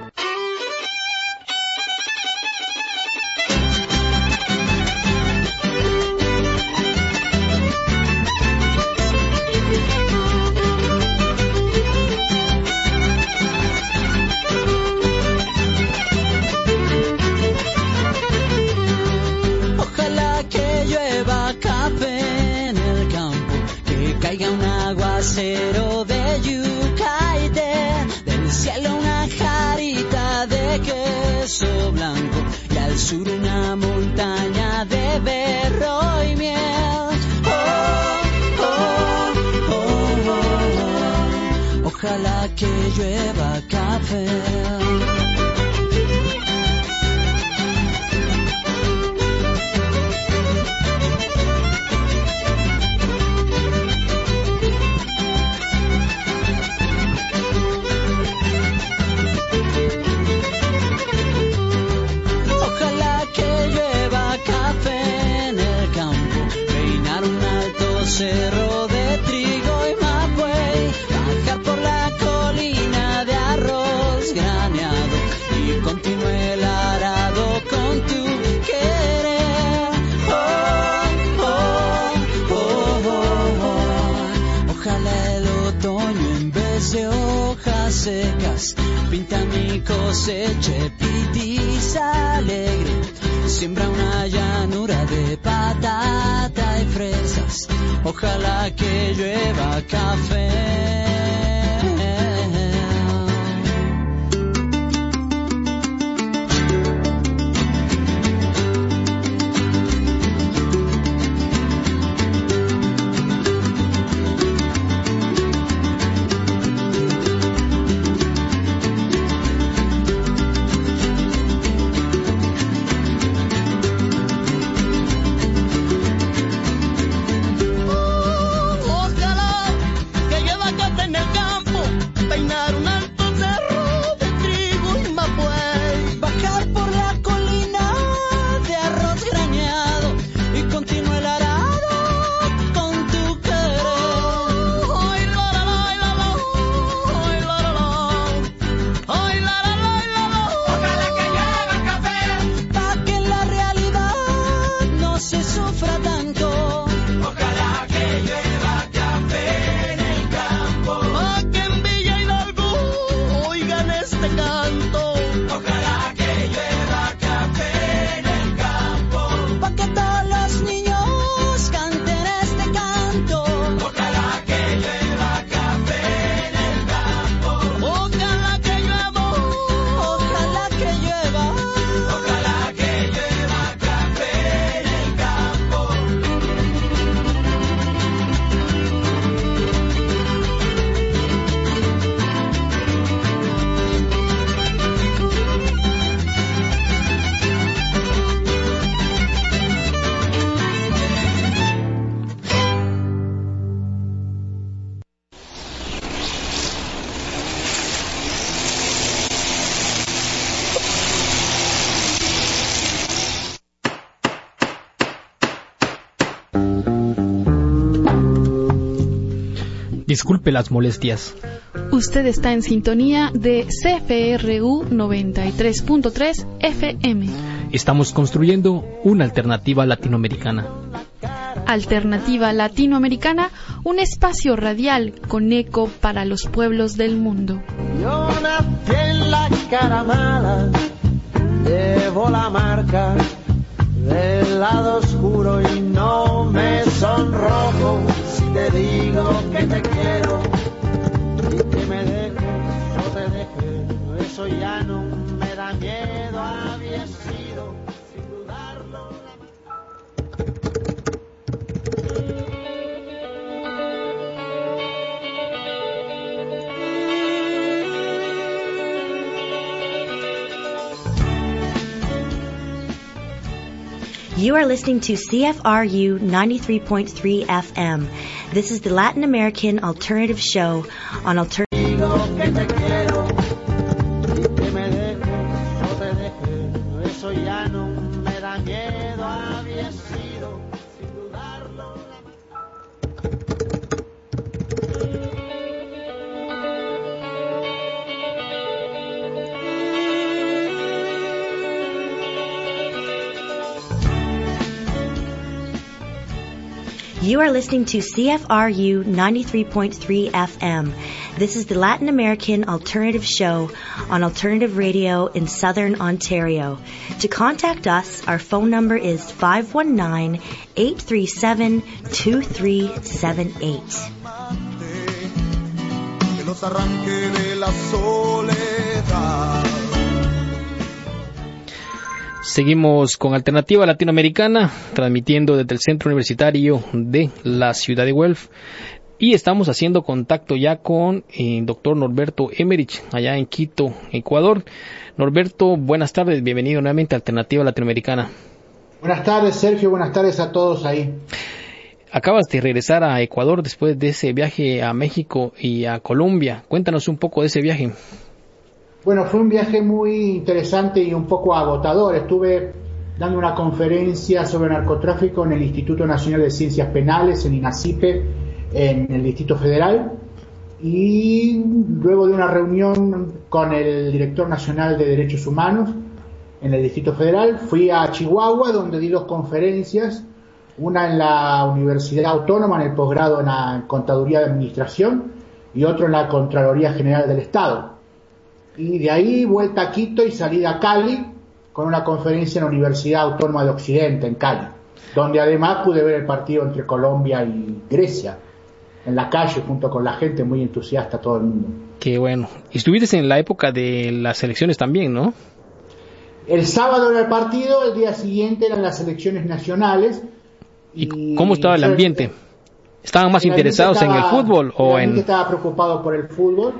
Ojalá que llueva café en el campo, que caiga un aguacero de yuca y del cielo una jarita de queso blanco y al sur una montaña de berro y miel. Ojalá que llueva café. Cerro de trigo y mapuey, bajar por la colina de arroz graneado y continúe el arado con tu querer. Ojalá el otoño en vez de hojas secas pinta mi cosecha pitiza alegre. Siembra una llanura de patata y fresas. Ojalá que llueva café. Ojalá que llueva café Disculpe las molestias. Usted está en sintonía de CFRU 93.3 FM. Estamos construyendo una alternativa latinoamericana. Alternativa Latinoamericana, un espacio radial con eco para los pueblos del mundo. Yo nací en la cara mala, llevo la marca del lado oscuro y no me sonrojo si te digo que te quiero y que me dejes o te dejes, eso ya no me da miedo, había sido sin dudarlo. You are listening to CFRU 93.3 FM. This is the Latin American Alternative Show on Alternative. You are listening to CFRU 93.3 FM. This is the Latin American Alternative Show on Alternative Radio in Southern Ontario. To contact us, our phone number is 519-837-2378. Que los arranque de la soledad. Seguimos con Alternativa Latinoamericana, transmitiendo desde el Centro Universitario de la ciudad de Guelph. Y estamos haciendo contacto ya con el doctor Norberto Emmerich, allá en Quito, Ecuador. Norberto, buenas tardes, bienvenido nuevamente a Alternativa Latinoamericana. Buenas tardes, Sergio, buenas tardes a todos ahí. Acabas de regresar a Ecuador después de ese viaje a México y a Colombia. Cuéntanos un poco de ese viaje. Bueno, fue un viaje muy interesante y un poco agotador. Estuve dando una conferencia sobre narcotráfico en el Instituto Nacional de Ciencias Penales, en INACIPE, en el Distrito Federal, y luego de una reunión con el Director Nacional de Derechos Humanos en el Distrito Federal, fui a Chihuahua, donde di 2 conferencias, una en la Universidad Autónoma, en el posgrado en la Contaduría de Administración, y otro en la Contraloría General del Estado. Y de ahí vuelta a Quito y salida a Cali con una conferencia en la Universidad Autónoma de Occidente, en Cali, donde además pude ver el partido entre Colombia y Grecia en la calle junto con la gente muy entusiasta, todo el mundo. Qué bueno. Y estuviste en la época de las elecciones también, ¿no? El sábado era el partido, el día siguiente eran las elecciones nacionales. ¿Y cómo estaba el ambiente? ¿Estaban más interesados en el fútbol o en...? Estaba preocupado por el fútbol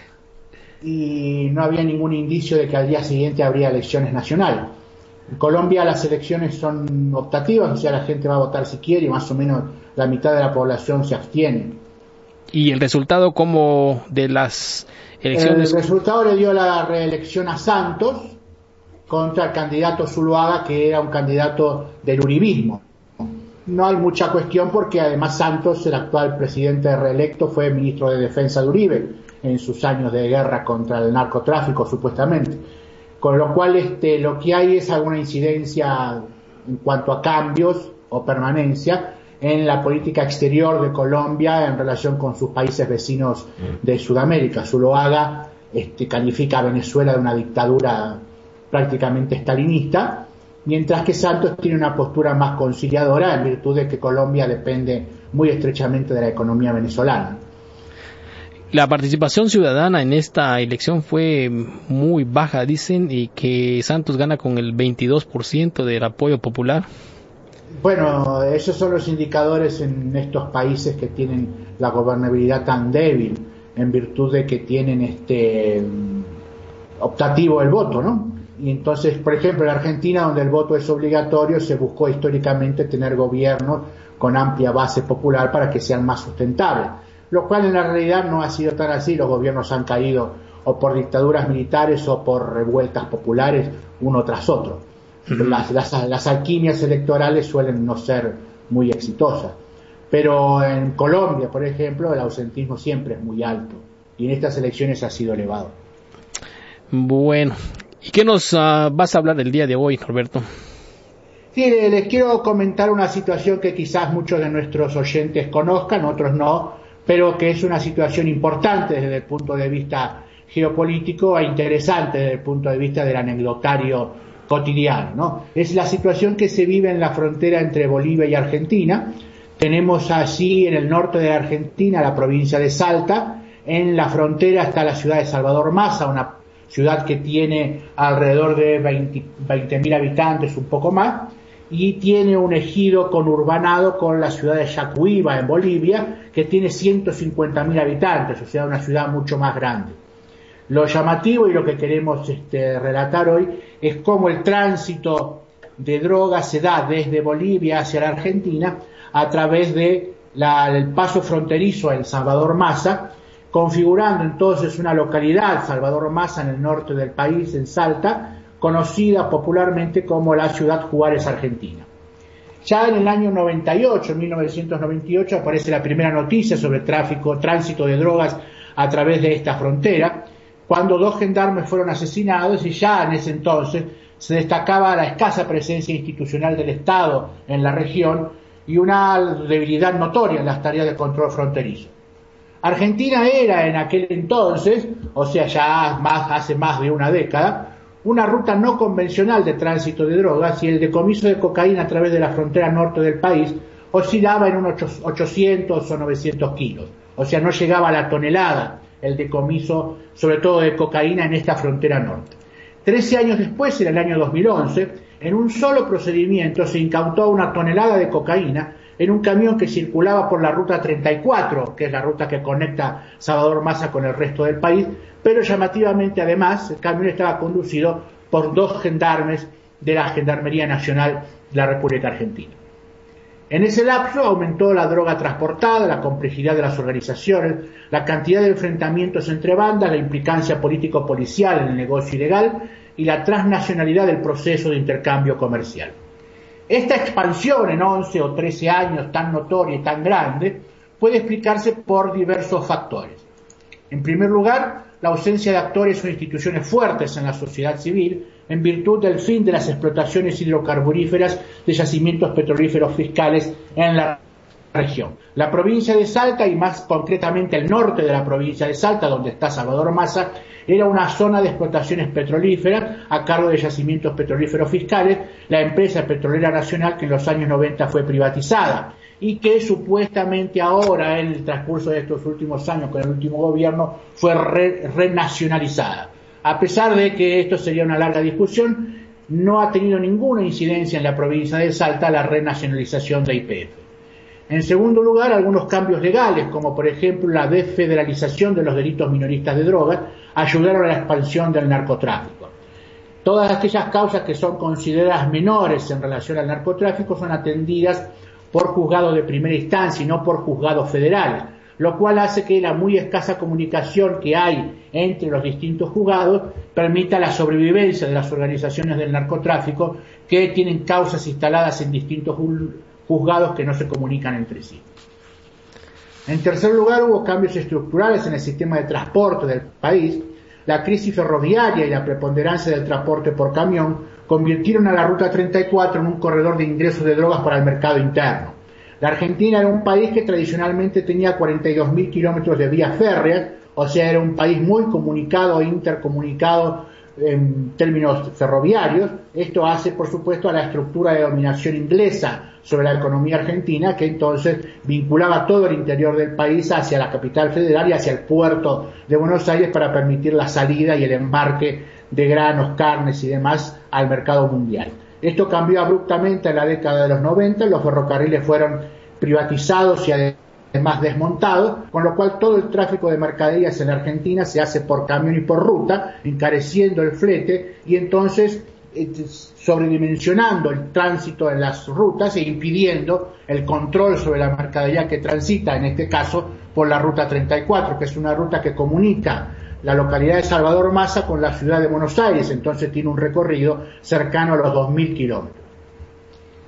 y no había ningún indicio de que al día siguiente habría elecciones nacionales. En Colombia las elecciones son optativas, o sea, la gente va a votar si quiere y más o menos la mitad de la población se abstiene. ¿Y el resultado como de las elecciones? El resultado le dio la reelección a Santos contra el candidato Zuluaga, que era un candidato del uribismo. No hay mucha cuestión porque además Santos, el actual presidente reelecto, fue ministro de Defensa de Uribe en sus años de guerra contra el narcotráfico, supuestamente. Con lo cual lo que hay es alguna incidencia en cuanto a cambios o permanencia en la política exterior de Colombia en relación con sus países vecinos de Sudamérica. Zuluaga califica a Venezuela de una dictadura prácticamente estalinista, mientras que Santos tiene una postura más conciliadora en virtud de que Colombia depende muy estrechamente de la economía venezolana. La participación ciudadana en esta elección fue muy baja, dicen, y que Santos gana con el 22% del apoyo popular. Bueno, esos son los indicadores en estos países que tienen la gobernabilidad tan débil, en virtud de que tienen optativo el voto, ¿no? Y entonces, por ejemplo, en Argentina, donde el voto es obligatorio, se buscó históricamente tener gobiernos con amplia base popular para que sean más sustentables, lo cual en la realidad no ha sido tan así. Los gobiernos han caído o por dictaduras militares o por revueltas populares, uno tras otro. Las alquimias electorales suelen no ser muy exitosas. Pero en Colombia, por ejemplo, el ausentismo siempre es muy alto y en estas elecciones ha sido elevado. Bueno, ¿y qué nos vas a hablar el día de hoy, Norberto? Sí, les quiero comentar una situación que quizás muchos de nuestros oyentes conozcan, otros no, pero que es una situación importante desde el punto de vista geopolítico e interesante desde el punto de vista del anecdotario cotidiano, ¿no? Es la situación que se vive en la frontera entre Bolivia y Argentina. Tenemos allí en el norte de Argentina la provincia de Salta, en la frontera está la ciudad de Salvador Massa, una ciudad que tiene alrededor de 20.000 habitantes, un poco más, y tiene un ejido conurbanado con la ciudad de Yacuiba en Bolivia, que tiene 150.000 habitantes, o sea, una ciudad mucho más grande. Lo llamativo y lo que queremos relatar hoy es cómo el tránsito de drogas se da desde Bolivia hacia la Argentina a través de el paso fronterizo en Salvador Massa, configurando entonces una localidad, Salvador Massa, en el norte del país, en Salta, conocida popularmente como la Ciudad Juárez Argentina. Ya en el año 98, 1998, aparece la primera noticia sobre tránsito de drogas a través de esta frontera, cuando 2 gendarmes fueron asesinados y ya en ese entonces se destacaba la escasa presencia institucional del Estado en la región y una debilidad notoria en las tareas de control fronterizo. Argentina era en aquel entonces, o sea ya hace más de una década, una ruta no convencional de tránsito de drogas y el decomiso de cocaína a través de la frontera norte del país oscilaba en unos 800 o 900 kilos. O sea, no llegaba a la tonelada el decomiso, sobre todo de cocaína, en esta frontera norte. 13 años después, en el año 2011, en un solo procedimiento se incautó 1 tonelada de cocaína en un camión que circulaba por la ruta 34, que es la ruta que conecta Salvador Massa con el resto del país, pero llamativamente además el camión estaba conducido por 2 gendarmes de la Gendarmería Nacional de la República Argentina. En ese lapso aumentó la droga transportada, la complejidad de las organizaciones, la cantidad de enfrentamientos entre bandas, la implicancia político-policial en el negocio ilegal y la transnacionalidad del proceso de intercambio comercial. Esta expansión en 11 o 13 años tan notoria y tan grande puede explicarse por diversos factores. En primer lugar, la ausencia de actores o instituciones fuertes en la sociedad civil en virtud del fin de las explotaciones hidrocarburíferas de yacimientos petrolíferos fiscales en la región. La provincia de Salta, y más concretamente el norte de la provincia de Salta, donde está Salvador Massa, era una zona de explotaciones petrolíferas a cargo de yacimientos petrolíferos fiscales, la empresa petrolera nacional que en los años 90 fue privatizada y que supuestamente ahora, en el transcurso de estos últimos años con el último gobierno, fue renacionalizada. A pesar de que esto sería una larga discusión, no ha tenido ninguna incidencia en la provincia de Salta la renacionalización de YPF. En segundo lugar, algunos cambios legales, como por ejemplo la desfederalización de los delitos minoristas de drogas, ayudaron a la expansión del narcotráfico. Todas aquellas causas que son consideradas menores en relación al narcotráfico son atendidas por juzgados de primera instancia y no por juzgados federales, lo cual hace que la muy escasa comunicación que hay entre los distintos juzgados permita la sobrevivencia de las organizaciones del narcotráfico que tienen causas instaladas en distintos juzgados que no se comunican entre sí. En tercer lugar, hubo cambios estructurales en el sistema de transporte del país. La crisis ferroviaria y la preponderancia del transporte por camión convirtieron a la Ruta 34 en un corredor de ingresos de drogas para el mercado interno. La Argentina era un país que tradicionalmente tenía 42.000 kilómetros de vías férreas, o sea, era un país muy comunicado e intercomunicado en términos ferroviarios. Esto hace, por supuesto, a la estructura de dominación inglesa sobre la economía argentina, que entonces vinculaba todo el interior del país hacia la capital federal y hacia el puerto de Buenos Aires para permitir la salida y el embarque de granos, carnes y demás al mercado mundial. Esto cambió abruptamente en la década de los 90, los ferrocarriles fueron privatizados y además desmontados, con lo cual todo el tráfico de mercaderías en la Argentina se hace por camión y por ruta, encareciendo el flete y entonces sobredimensionando el tránsito en las rutas e impidiendo el control sobre la mercadería que transita, en este caso por la Ruta 34, que es una ruta que comunica la localidad de Salvador Massa con la ciudad de Buenos Aires, entonces tiene un recorrido cercano a los 2.000 kilómetros.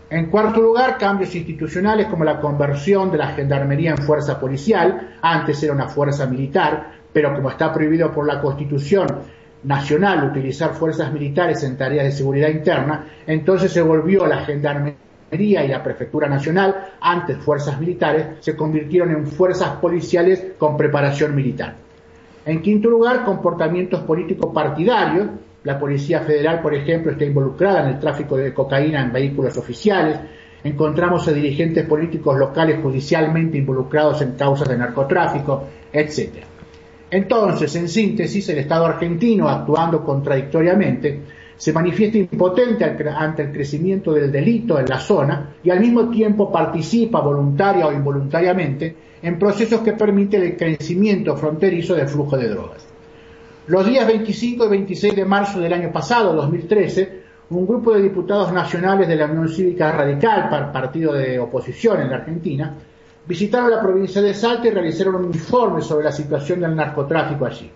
En cuarto lugar, cambios institucionales como la conversión de la gendarmería en fuerza policial. Antes era una fuerza militar, pero como está prohibido por la Constitución Nacional utilizar fuerzas militares en tareas de seguridad interna, entonces se volvió la gendarmería y la prefectura nacional, antes fuerzas militares, se convirtieron en fuerzas policiales con preparación militar. En quinto lugar, comportamientos políticos partidarios. La Policía Federal, por ejemplo, está involucrada en el tráfico de cocaína en vehículos oficiales. Encontramos a dirigentes políticos locales judicialmente involucrados en causas de narcotráfico, etc. Entonces, en síntesis, el Estado argentino, actuando contradictoriamente, se manifiesta impotente ante el crecimiento del delito en la zona y al mismo tiempo participa voluntaria o involuntariamente en procesos que permiten el crecimiento fronterizo del flujo de drogas. Los días 25 y 26 de marzo del año pasado, 2013, un grupo de diputados nacionales de la Unión Cívica Radical, partido de oposición en la Argentina, visitaron la provincia de Salta y realizaron un informe sobre la situación del narcotráfico allí.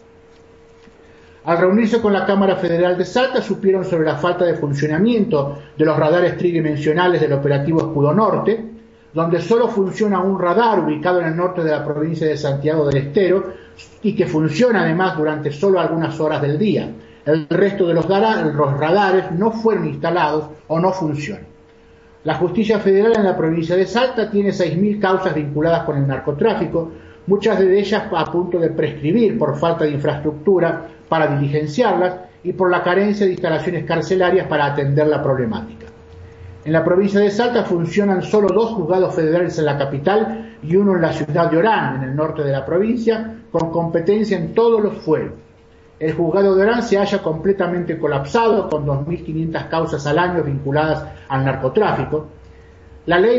Al reunirse con la Cámara Federal de Salta, supieron sobre la falta de funcionamiento de los radares tridimensionales del operativo Escudo Norte, donde solo funciona un radar ubicado en el norte de la provincia de Santiago del Estero y que funciona además durante solo algunas horas del día. El resto de los radares no fueron instalados o no funcionan. La justicia federal en la provincia de Salta tiene 6.000 causas vinculadas con el narcotráfico, muchas de ellas a punto de prescribir por falta de infraestructura para diligenciarlas y por la carencia de instalaciones carcelarias para atender la problemática. En la provincia de Salta funcionan solo 2 juzgados federales en la capital y uno en la ciudad de Orán, en el norte de la provincia, con competencia en todos los fueros. El juzgado de Orán se halla completamente colapsado, con 2.500 causas al año vinculadas al narcotráfico. La ley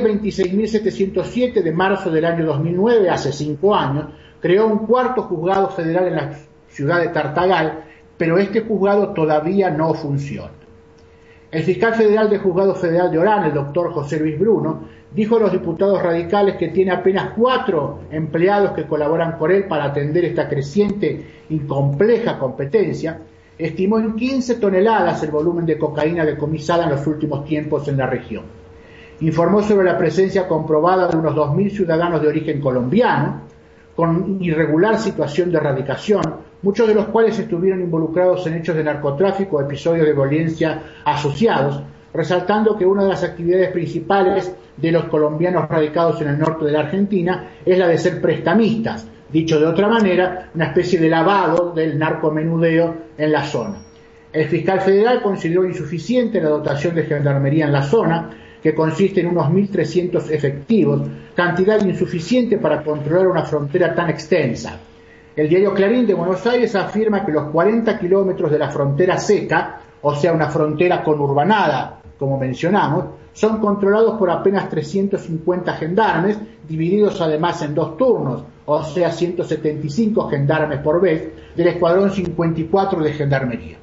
26.707 de marzo del año 2009, hace 5 años, creó un cuarto juzgado federal en la ciudad de Tartagal, pero este juzgado todavía no funciona. El fiscal federal del Juzgado Federal de Orán, el doctor José Luis Bruno, dijo a los diputados radicales que tiene apenas 4 empleados que colaboran con él para atender esta creciente y compleja competencia. Estimó en 15 toneladas el volumen de cocaína decomisada en los últimos tiempos en la región. Informó sobre la presencia comprobada de unos 2.000 ciudadanos de origen colombiano, con irregular situación de radicación, muchos de los cuales estuvieron involucrados en hechos de narcotráfico o episodios de violencia asociados, resaltando que una de las actividades principales de los colombianos radicados en el norte de la Argentina es la de ser prestamistas, dicho de otra manera, una especie de lavado del narcomenudeo en la zona. El fiscal federal consideró insuficiente la dotación de gendarmería en la zona, que consiste en unos 1.300 efectivos, cantidad insuficiente para controlar una frontera tan extensa. El diario Clarín de Buenos Aires afirma que los 40 kilómetros de la frontera seca, o sea, una frontera conurbanada, como mencionamos, son controlados por apenas 350 gendarmes, divididos además en 2 turnos, o sea, 175 gendarmes por vez, del escuadrón 54 de gendarmería.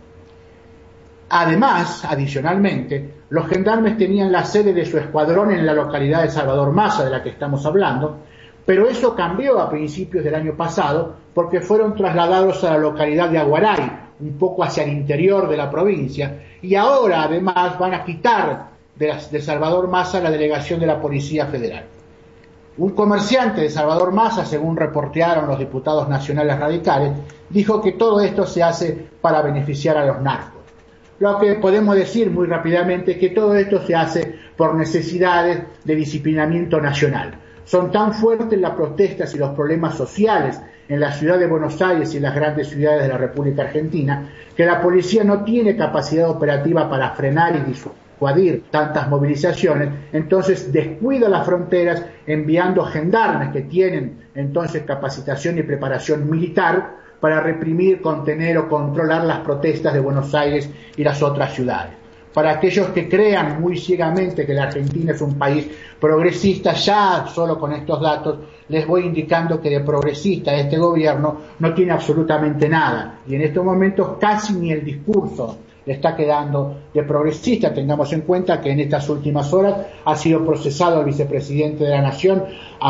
Además, adicionalmente, los gendarmes tenían la sede de su escuadrón en la localidad de Salvador Massa, de la que estamos hablando, pero eso cambió a principios del año pasado porque fueron trasladados a la localidad de Aguaray, un poco hacia el interior de la provincia, y ahora además van a quitar de Salvador Massa la delegación de la Policía Federal. Un comerciante de Salvador Massa, según reportearon los diputados nacionales radicales, dijo que todo esto se hace para beneficiar a los narcos. Lo que podemos decir muy rápidamente es que todo esto se hace por necesidades de disciplinamiento nacional. Son tan fuertes las protestas y los problemas sociales en la ciudad de Buenos Aires y en las grandes ciudades de la República Argentina que la policía no tiene capacidad operativa para frenar y disuadir tantas movilizaciones, entonces descuida las fronteras enviando gendarmes que tienen entonces capacitación y preparación militar para reprimir, contener o controlar las protestas de Buenos Aires y las otras ciudades. Para aquellos que crean muy ciegamente que la Argentina es un país progresista, ya solo con estos datos les voy indicando que de progresista este gobierno no tiene absolutamente nada. Y en estos momentos casi ni el discurso le está quedando de progresista. Tengamos en cuenta que en estas últimas horas ha sido procesado el vicepresidente de la Nación,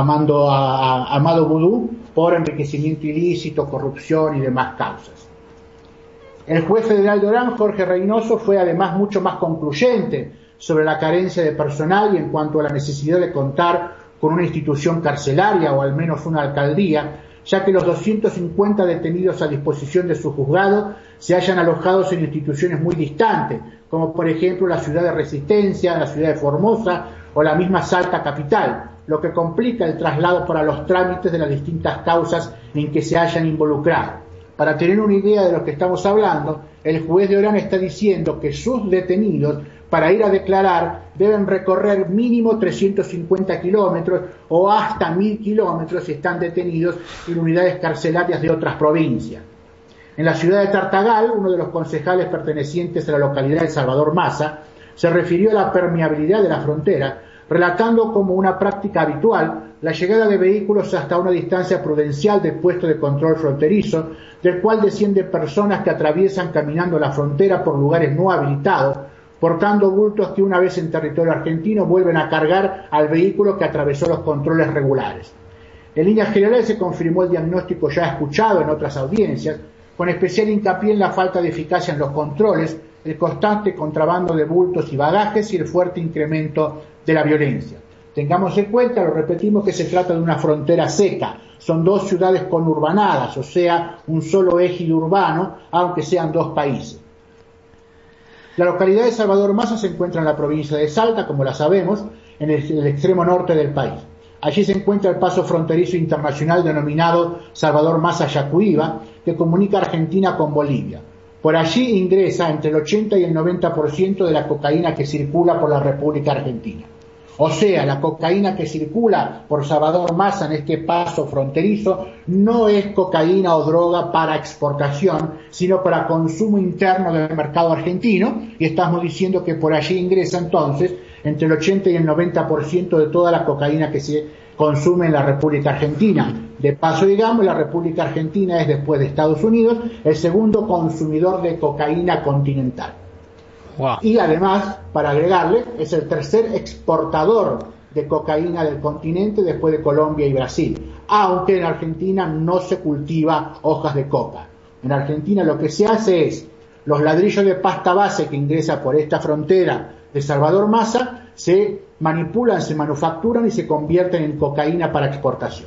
Amado Boudou, por enriquecimiento ilícito, corrupción y demás causas. El juez federal de Orán, Jorge Reynoso, fue además mucho más concluyente sobre la carencia de personal y en cuanto a la necesidad de contar con una institución carcelaria o al menos una alcaldía, ya que los 250 detenidos a disposición de su juzgado se hallan alojados en instituciones muy distantes, como por ejemplo la ciudad de Resistencia, la ciudad de Formosa o la misma Salta capital, lo que complica el traslado para los trámites de las distintas causas en que se hayan involucrado. Para tener una idea de lo que estamos hablando, el juez de Orán está diciendo que sus detenidos, para ir a declarar, deben recorrer mínimo 350 kilómetros o hasta 1000 kilómetros si están detenidos en unidades carcelarias de otras provincias. En la ciudad de Tartagal, uno de los concejales pertenecientes a la localidad de Salvador Massa se refirió a la permeabilidad de la frontera, relatando como una práctica habitual la llegada de vehículos hasta una distancia prudencial del puesto de control fronterizo, del cual descienden personas que atraviesan caminando la frontera por lugares no habilitados, portando bultos que una vez en territorio argentino vuelven a cargar al vehículo que atravesó los controles regulares. En líneas generales se confirmó el diagnóstico ya escuchado en otras audiencias, con especial hincapié en la falta de eficacia en los controles, el constante contrabando de bultos y bagajes y el fuerte incremento de la violencia. Tengamos en cuenta, lo repetimos, que se trata de una frontera seca. Son dos ciudades conurbanadas, o sea, un solo eje urbano, aunque sean dos países. La localidad de Salvador Massa se encuentra en la provincia de Salta, como la sabemos, en el extremo norte del país. Allí se encuentra el paso fronterizo internacional denominado Salvador Massa Yacuiba, que comunica Argentina con Bolivia. Por allí ingresa entre el 80 y el 90% de la cocaína que circula por la República Argentina. O sea, la cocaína que circula por Salvador Massa en este paso fronterizo no es cocaína o droga para exportación, sino para consumo interno del mercado argentino, y estamos diciendo que por allí ingresa entonces entre el 80 y el 90% de toda la cocaína que se consume en la República Argentina. De paso, digamos, la República Argentina es, después de Estados Unidos, el segundo consumidor de cocaína continental. Wow. Y además, para agregarle, es el tercer exportador de cocaína del continente después de Colombia y Brasil, aunque en Argentina no se cultiva hojas de coca. En Argentina lo que se hace es, los ladrillos de pasta base que ingresa por esta frontera de Salvador Massa se manipulan, se manufacturan y se convierten en cocaína para exportación.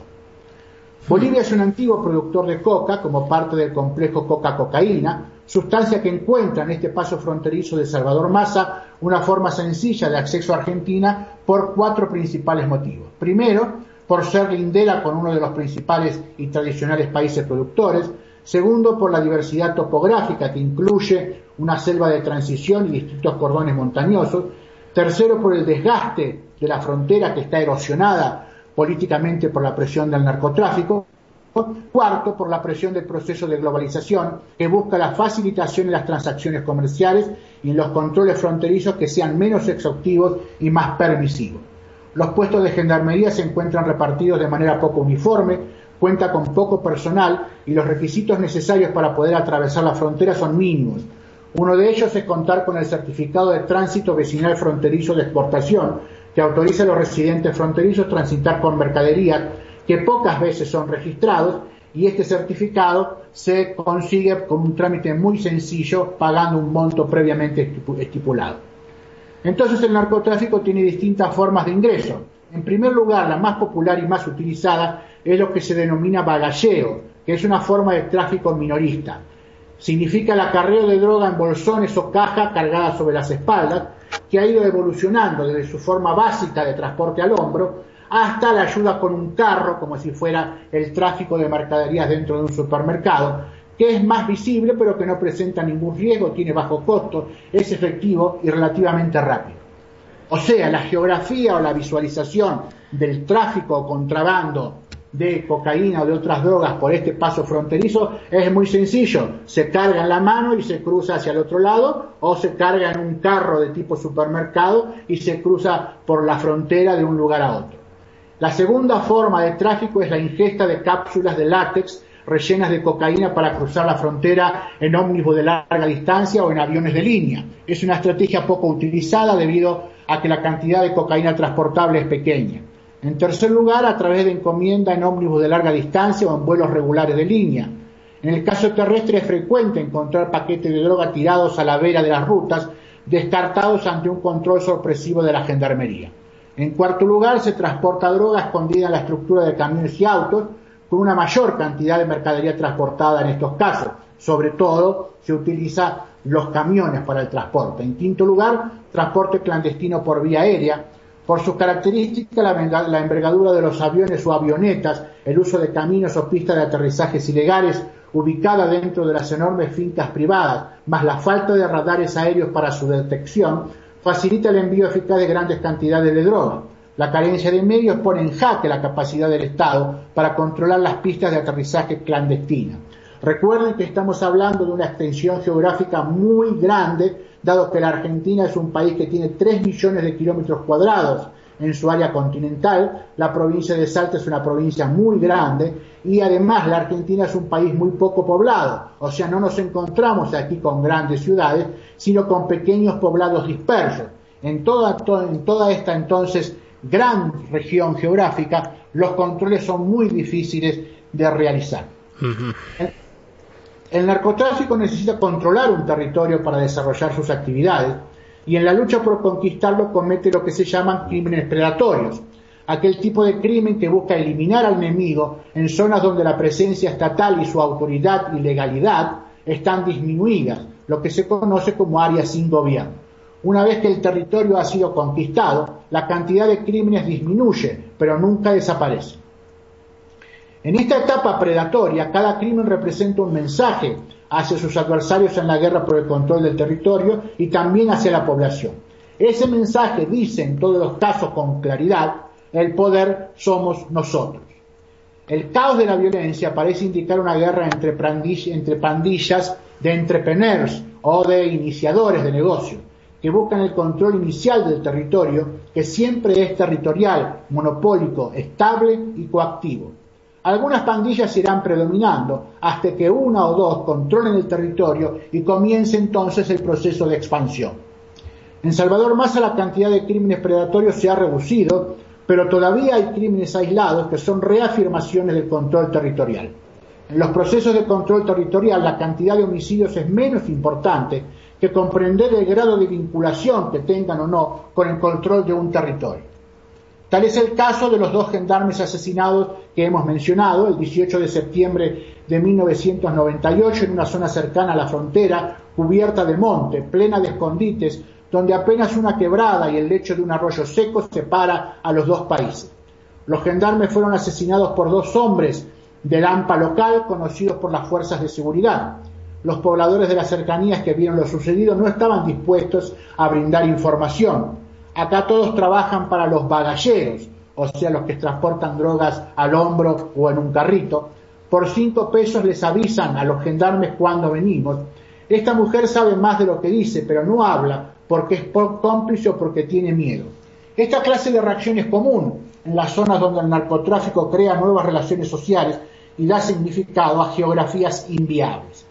Bolivia es un antiguo productor de coca como parte del complejo coca-cocaína, sustancia que encuentra en este paso fronterizo de Salvador Massa una forma sencilla de acceso a Argentina por 4 principales motivos. Primero, por ser lindera con uno de los principales y tradicionales países productores. Segundo, por la diversidad topográfica que incluye una selva de transición y distintos cordones montañosos. Tercero, por el desgaste de la frontera que está erosionada políticamente por la presión del narcotráfico. Cuarto, por la presión del proceso de globalización que busca la facilitación de las transacciones comerciales y en los controles fronterizos que sean menos exhaustivos y más permisivos. Los puestos de gendarmería se encuentran repartidos de manera poco uniforme, cuenta con poco personal y los requisitos necesarios para poder atravesar la frontera son mínimos. Uno de ellos es contar con el certificado de tránsito vecinal fronterizo de exportación, que autoriza a los residentes fronterizos transitar con mercaderías que pocas veces son registrados, y este certificado se consigue con un trámite muy sencillo, pagando un monto previamente estipulado. Entonces el narcotráfico tiene distintas formas de ingreso. En primer lugar, la más popular y más utilizada es lo que se denomina bagalleo, que es una forma de tráfico minorista. Significa el acarreo de droga en bolsones o cajas cargadas sobre las espaldas, que ha ido evolucionando desde su forma básica de transporte al hombro hasta la ayuda con un carro, como si fuera el tráfico de mercaderías dentro de un supermercado, que es más visible pero que no presenta ningún riesgo, tiene bajo costo, es efectivo y relativamente rápido. O sea, la geografía o la visualización del tráfico o contrabando de cocaína o de otras drogas por este paso fronterizo es muy sencillo. Se carga en la mano y se cruza hacia el otro lado, o se carga en un carro de tipo supermercado y se cruza por la frontera de un lugar a otro. La segunda forma de tráfico es la ingesta de cápsulas de látex rellenas de cocaína para cruzar la frontera en ómnibus de larga distancia o en aviones de línea. Es una estrategia poco utilizada debido a que la cantidad de cocaína transportable es pequeña. En tercer lugar, a través de encomienda en ómnibus de larga distancia o en vuelos regulares de línea. En el caso terrestre es frecuente encontrar paquetes de droga tirados a la vera de las rutas, descartados ante un control sorpresivo de la gendarmería. En cuarto lugar, se transporta droga escondida en la estructura de camiones y autos, con una mayor cantidad de mercadería transportada en estos casos. Sobre todo, se utiliza los camiones para el transporte. En quinto lugar, transporte clandestino por vía aérea. Por sus características, la envergadura de los aviones o avionetas, el uso de caminos o pistas de aterrizajes ilegales ubicadas dentro de las enormes fincas privadas, más la falta de radares aéreos para su detección, facilita el envío eficaz de grandes cantidades de droga. La carencia de medios pone en jaque la capacidad del Estado para controlar las pistas de aterrizaje clandestinas. Recuerden que estamos hablando de una extensión geográfica muy grande, dado que la Argentina es un país que tiene 3 millones de kilómetros cuadrados en su área continental. La provincia de Salta es una provincia muy grande y además la Argentina es un país muy poco poblado, o sea, no nos encontramos aquí con grandes ciudades, sino con pequeños poblados dispersos. En toda esta entonces gran región geográfica, los controles son muy difíciles de realizar. El narcotráfico necesita controlar un territorio para desarrollar sus actividades y en la lucha por conquistarlo comete lo que se llaman crímenes predatorios, aquel tipo de crimen que busca eliminar al enemigo en zonas donde la presencia estatal y su autoridad y legalidad están disminuidas, lo que se conoce como áreas sin gobierno. Una vez que el territorio ha sido conquistado, la cantidad de crímenes disminuye, pero nunca desaparece. En esta etapa predatoria, cada crimen representa un mensaje hacia sus adversarios en la guerra por el control del territorio y también hacia la población. Ese mensaje dice en todos los casos con claridad: el poder somos nosotros. El caos de la violencia parece indicar una guerra entre pandillas de entrepreneurs o de iniciadores de negocio, que buscan el control inicial del territorio, que siempre es territorial, monopólico, estable y coactivo. Algunas pandillas irán predominando hasta que una o dos controlen el territorio y comience entonces el proceso de expansión. En Salvador Massa la cantidad de crímenes predatorios se ha reducido, pero todavía hay crímenes aislados que son reafirmaciones del control territorial. En los procesos de control territorial la cantidad de homicidios es menos importante que comprender el grado de vinculación que tengan o no con el control de un territorio. Tal es el caso de los 2 gendarmes asesinados que hemos mencionado el 18 de septiembre de 1998 en una zona cercana a la frontera, cubierta de monte, plena de escondites, donde apenas una quebrada y el lecho de un arroyo seco separa a los 2 países. Los gendarmes fueron asesinados por 2 hombres del AMPA local conocidos por las fuerzas de seguridad. Los pobladores de las cercanías que vieron lo sucedido no estaban dispuestos a brindar información. Acá todos trabajan para los bagalleros, o sea, los que transportan drogas al hombro o en un carrito. Por 5 pesos les avisan a los gendarmes cuando venimos. Esta mujer sabe más de lo que dice, pero no habla porque es cómplice o porque tiene miedo. Esta clase de reacción es común en las zonas donde el narcotráfico crea nuevas relaciones sociales y da significado a geografías inviables.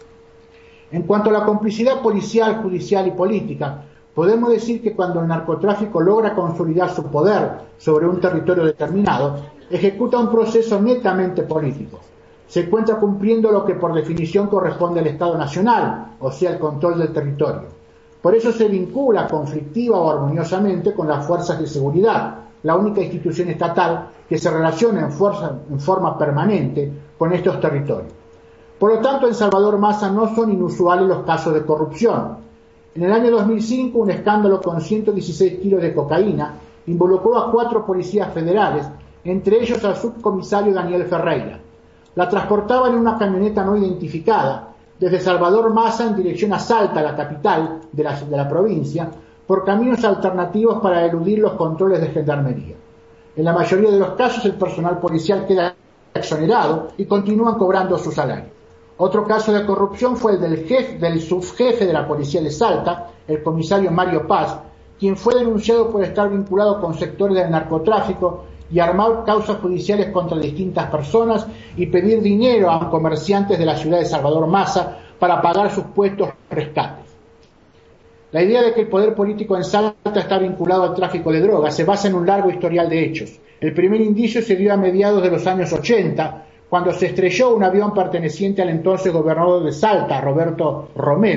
En cuanto a la complicidad policial, judicial y política, podemos decir que cuando el narcotráfico logra consolidar su poder sobre un territorio determinado, ejecuta un proceso netamente político. Se encuentra cumpliendo lo que por definición corresponde al Estado Nacional, o sea, el control del territorio. Por eso se vincula conflictiva o armoniosamente con las fuerzas de seguridad, la única institución estatal que se relaciona en forma permanente con estos territorios. Por lo tanto, en Salvador Massa no son inusuales los casos de corrupción. En el año 2005, un escándalo con 116 kilos de cocaína involucró a 4 policías federales, entre ellos al subcomisario Daniel Ferreira. La transportaban en una camioneta no identificada, desde Salvador Massa en dirección a Salta, la capital de la provincia, por caminos alternativos para eludir los controles de gendarmería. En la mayoría de los casos, el personal policial queda exonerado y continúan cobrando su salario. Otro caso de corrupción fue el del subjefe de la policía de Salta, el comisario Mario Paz, quien fue denunciado por estar vinculado con sectores del narcotráfico y armar causas judiciales contra distintas personas y pedir dinero a comerciantes de la ciudad de Salvador Massa para pagar sus puestos rescates. La idea de que el poder político en Salta está vinculado al tráfico de drogas se basa en un largo historial de hechos. El primer indicio se dio a mediados de los años 80, cuando se estrelló un avión perteneciente al entonces gobernador de Salta, Roberto Romero,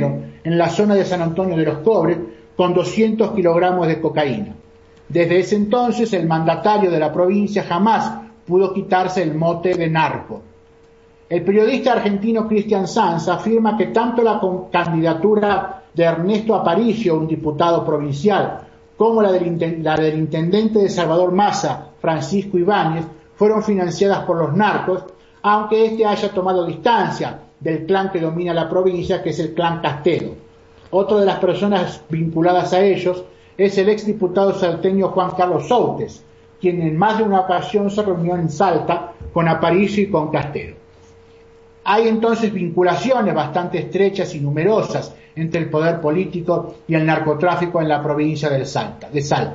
en la zona de San Antonio de los Cobres con 200 kilogramos de cocaína. Desde ese entonces el mandatario de la provincia jamás pudo quitarse el mote de narco. El periodista argentino Cristian Sanz afirma que tanto la candidatura de Ernesto Aparicio, un diputado provincial, como la del intendente de Salvador Massa, Francisco Ibáñez, fueron financiadas por los narcos, aunque este haya tomado distancia del clan que domina la provincia, que es el clan Castelo. Otra de las personas vinculadas a ellos es el exdiputado salteño Juan Carlos Soutes, quien en más de una ocasión se reunió en Salta con Aparicio y con Castelo. Hay entonces vinculaciones bastante estrechas y numerosas entre el poder político y el narcotráfico en la provincia de Salta.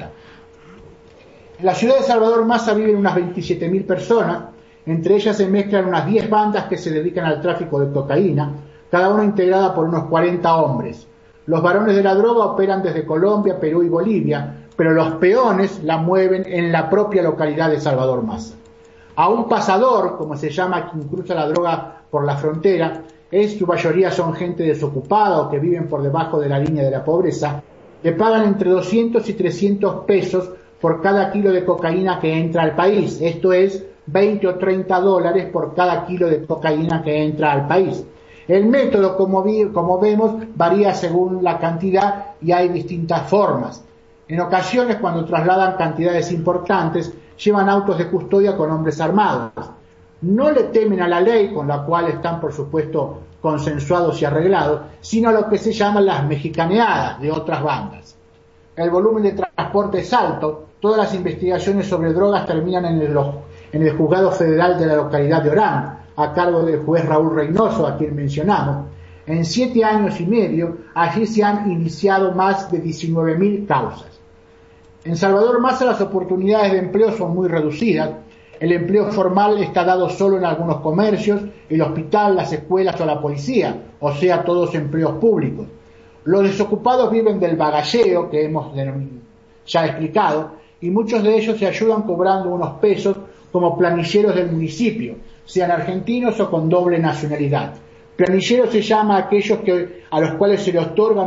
En la ciudad de Salvador Massa viven unas 27.000 personas, entre ellas se mezclan unas 10 bandas que se dedican al tráfico de cocaína, cada una integrada por unos 40 hombres. Los varones de la droga operan desde Colombia, Perú y Bolivia, pero los peones la mueven en la propia localidad de Salvador Massa. A un pasador, como se llama quien cruza la droga por la frontera, su mayoría son gente desocupada o que viven por debajo de la línea de la pobreza, le pagan entre 200 y 300 pesos por cada kilo de cocaína que entra al país, esto es 20 o 30 dólares por cada kilo de cocaína que entra al país. El método, como vemos, varía según la cantidad y hay distintas formas. En ocasiones, cuando trasladan cantidades importantes, llevan autos de custodia con hombres armados. No le temen a la ley, con la cual están, por supuesto, consensuados y arreglados, sino a lo que se llaman las mexicaneadas de otras bandas. El volumen de transporte es alto, todas las investigaciones sobre drogas terminan en el juzgado federal de la localidad de Orán, a cargo del juez Raúl Reynoso, a quien mencionamos. En 7 años y medio, allí se han iniciado más de 19.000 causas. En Salvador Massa las oportunidades de empleo son muy reducidas. El empleo formal está dado solo en algunos comercios, el hospital, las escuelas o la policía, o sea, todos empleos públicos. Los desocupados viven del bagalleo, que hemos ya explicado, y muchos de ellos se ayudan cobrando unos pesos como planilleros del municipio, sean argentinos o con doble nacionalidad. Planillero se llama a aquellos a los cuales se les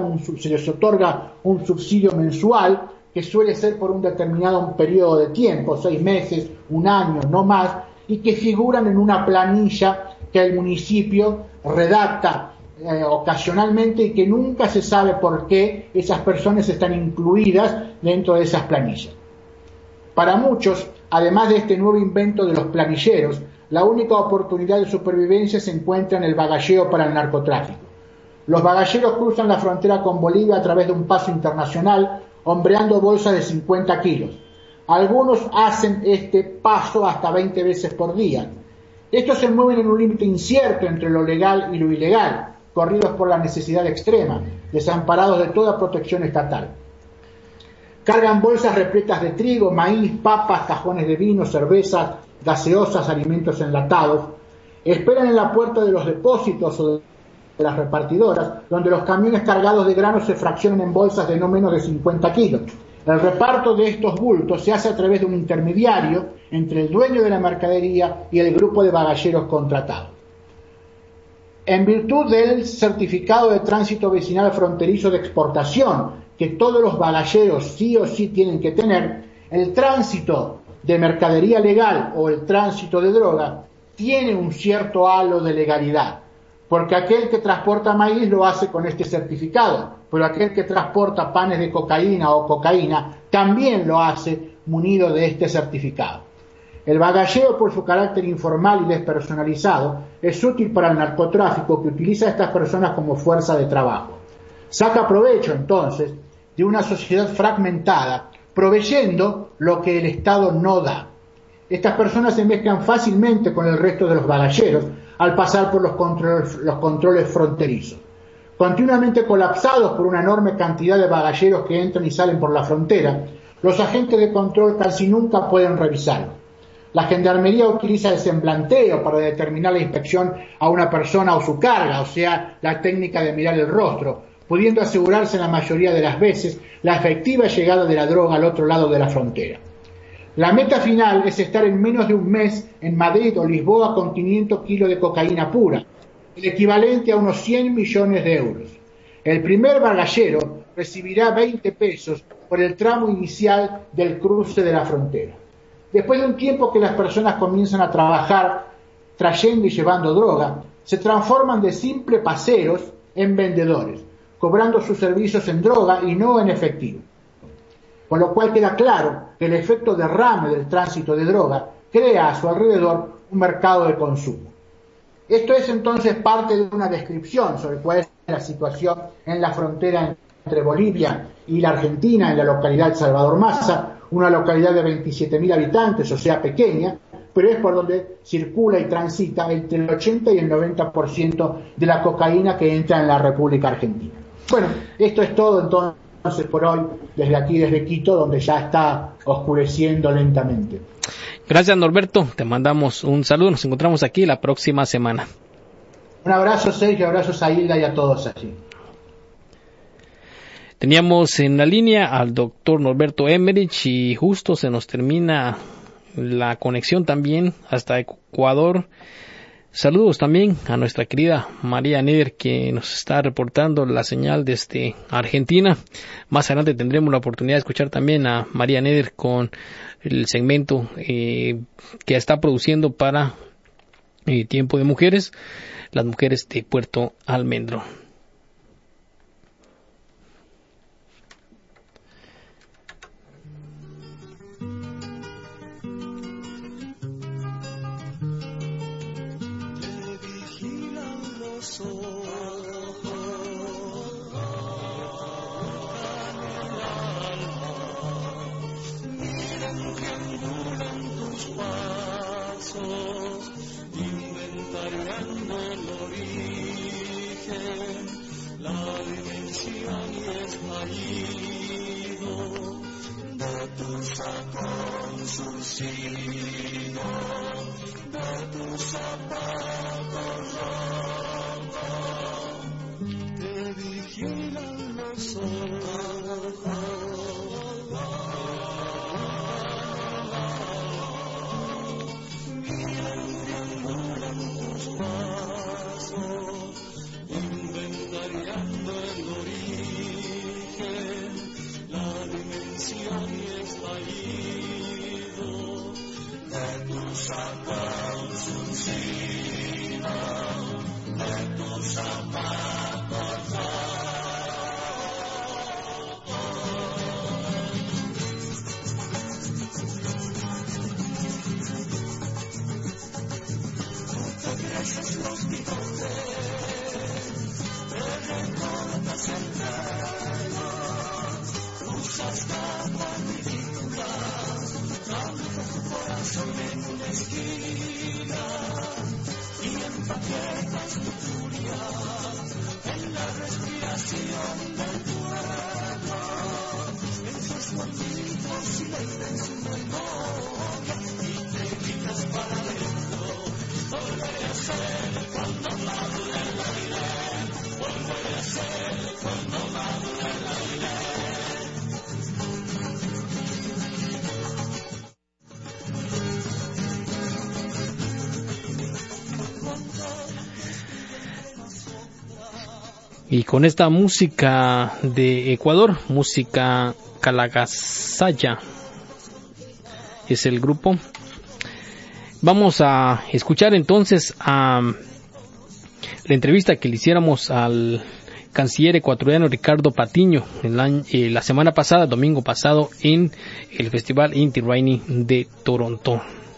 otorga un subsidio mensual, que suele ser por un determinado periodo de tiempo, 6 meses, 1 año, no más, y que figuran en una planilla que el municipio redacta ocasionalmente y que nunca se sabe por qué esas personas están incluidas dentro de esas planillas. Para muchos, además de este nuevo invento de los planilleros, la única oportunidad de supervivencia se encuentra en el bagalleo para el narcotráfico. Los bagalleros cruzan la frontera con Bolivia a través de un paso internacional, hombreando bolsas de 50 kilos. Algunos hacen este paso hasta 20 veces por día. Estos se mueven en un límite incierto entre lo legal y lo ilegal, corridos por la necesidad extrema, desamparados de toda protección estatal. Cargan bolsas repletas de trigo, maíz, papas, cajones de vino, cervezas, gaseosas, alimentos enlatados. Esperan en la puerta de los depósitos o de las repartidoras, donde los camiones cargados de granos se fraccionan en bolsas de no menos de 50 kilos. El reparto de estos bultos se hace a través de un intermediario entre el dueño de la mercadería y el grupo de bagalleros contratados. En virtud del certificado de tránsito vecinal fronterizo de exportación, que todos los bagalleros sí o sí tienen que tener, el tránsito de mercadería legal o el tránsito de droga tiene un cierto halo de legalidad, porque aquel que transporta maíz lo hace con este certificado, pero aquel que transporta panes de cocaína o cocaína también lo hace munido de este certificado. El bagalleo, por su carácter informal y despersonalizado, es útil para el narcotráfico, que utiliza a estas personas como fuerza de trabajo. Saca provecho, entonces, de una sociedad fragmentada, proveyendo lo que el Estado no da. Estas personas se mezclan fácilmente con el resto de los bagalleros al pasar por los controles fronterizos. Continuamente colapsados por una enorme cantidad de bagalleros que entran y salen por la frontera, los agentes de control casi nunca pueden revisarlo. La gendarmería utiliza el semblanteo para determinar la inspección a una persona o su carga, o sea, la técnica de mirar el rostro, pudiendo asegurarse la mayoría de las veces la efectiva llegada de la droga al otro lado de la frontera. La meta final es estar en menos de un mes en Madrid o Lisboa con 500 kilos de cocaína pura, el equivalente a unos 100 millones de euros. El primer bagallero recibirá 20 pesos por el tramo inicial del cruce de la frontera. Después de un tiempo que las personas comienzan a trabajar trayendo y llevando droga, se transforman de simples paseros en vendedores, cobrando sus servicios en droga y no en efectivo. Con lo cual queda claro que el efecto derrame del tránsito de droga crea a su alrededor un mercado de consumo. Esto es entonces parte de una descripción sobre cuál es la situación en la frontera entre Bolivia y la Argentina, en la localidad de Salvador Massa, una localidad de 27.000 habitantes, o sea pequeña, pero es por donde circula y transita entre el 80 y el 90% de la cocaína que entra en la República Argentina. Bueno, esto es todo entonces por hoy, desde aquí, desde Quito, donde ya está oscureciendo lentamente. Gracias, Norberto, te mandamos un saludo, nos encontramos aquí la próxima semana. Un abrazo, Sergio, abrazos a Hilda y a todos allí. Teníamos en la línea al doctor Norberto Emmerich y justo se nos termina la conexión también hasta Ecuador. Saludos también a nuestra querida María Neder, que nos está reportando la señal desde Argentina. Más adelante tendremos la oportunidad de escuchar también a María Neder con el segmento que está produciendo para Tiempo de Mujeres, las mujeres de Puerto Almendro. Y con esta música de Ecuador, música Calagasaya, es el grupo. Vamos a escuchar entonces a la entrevista que le hiciéramos al canciller ecuatoriano Ricardo Patiño la semana pasada, domingo pasado, en el Festival Inti Raymi de Toronto.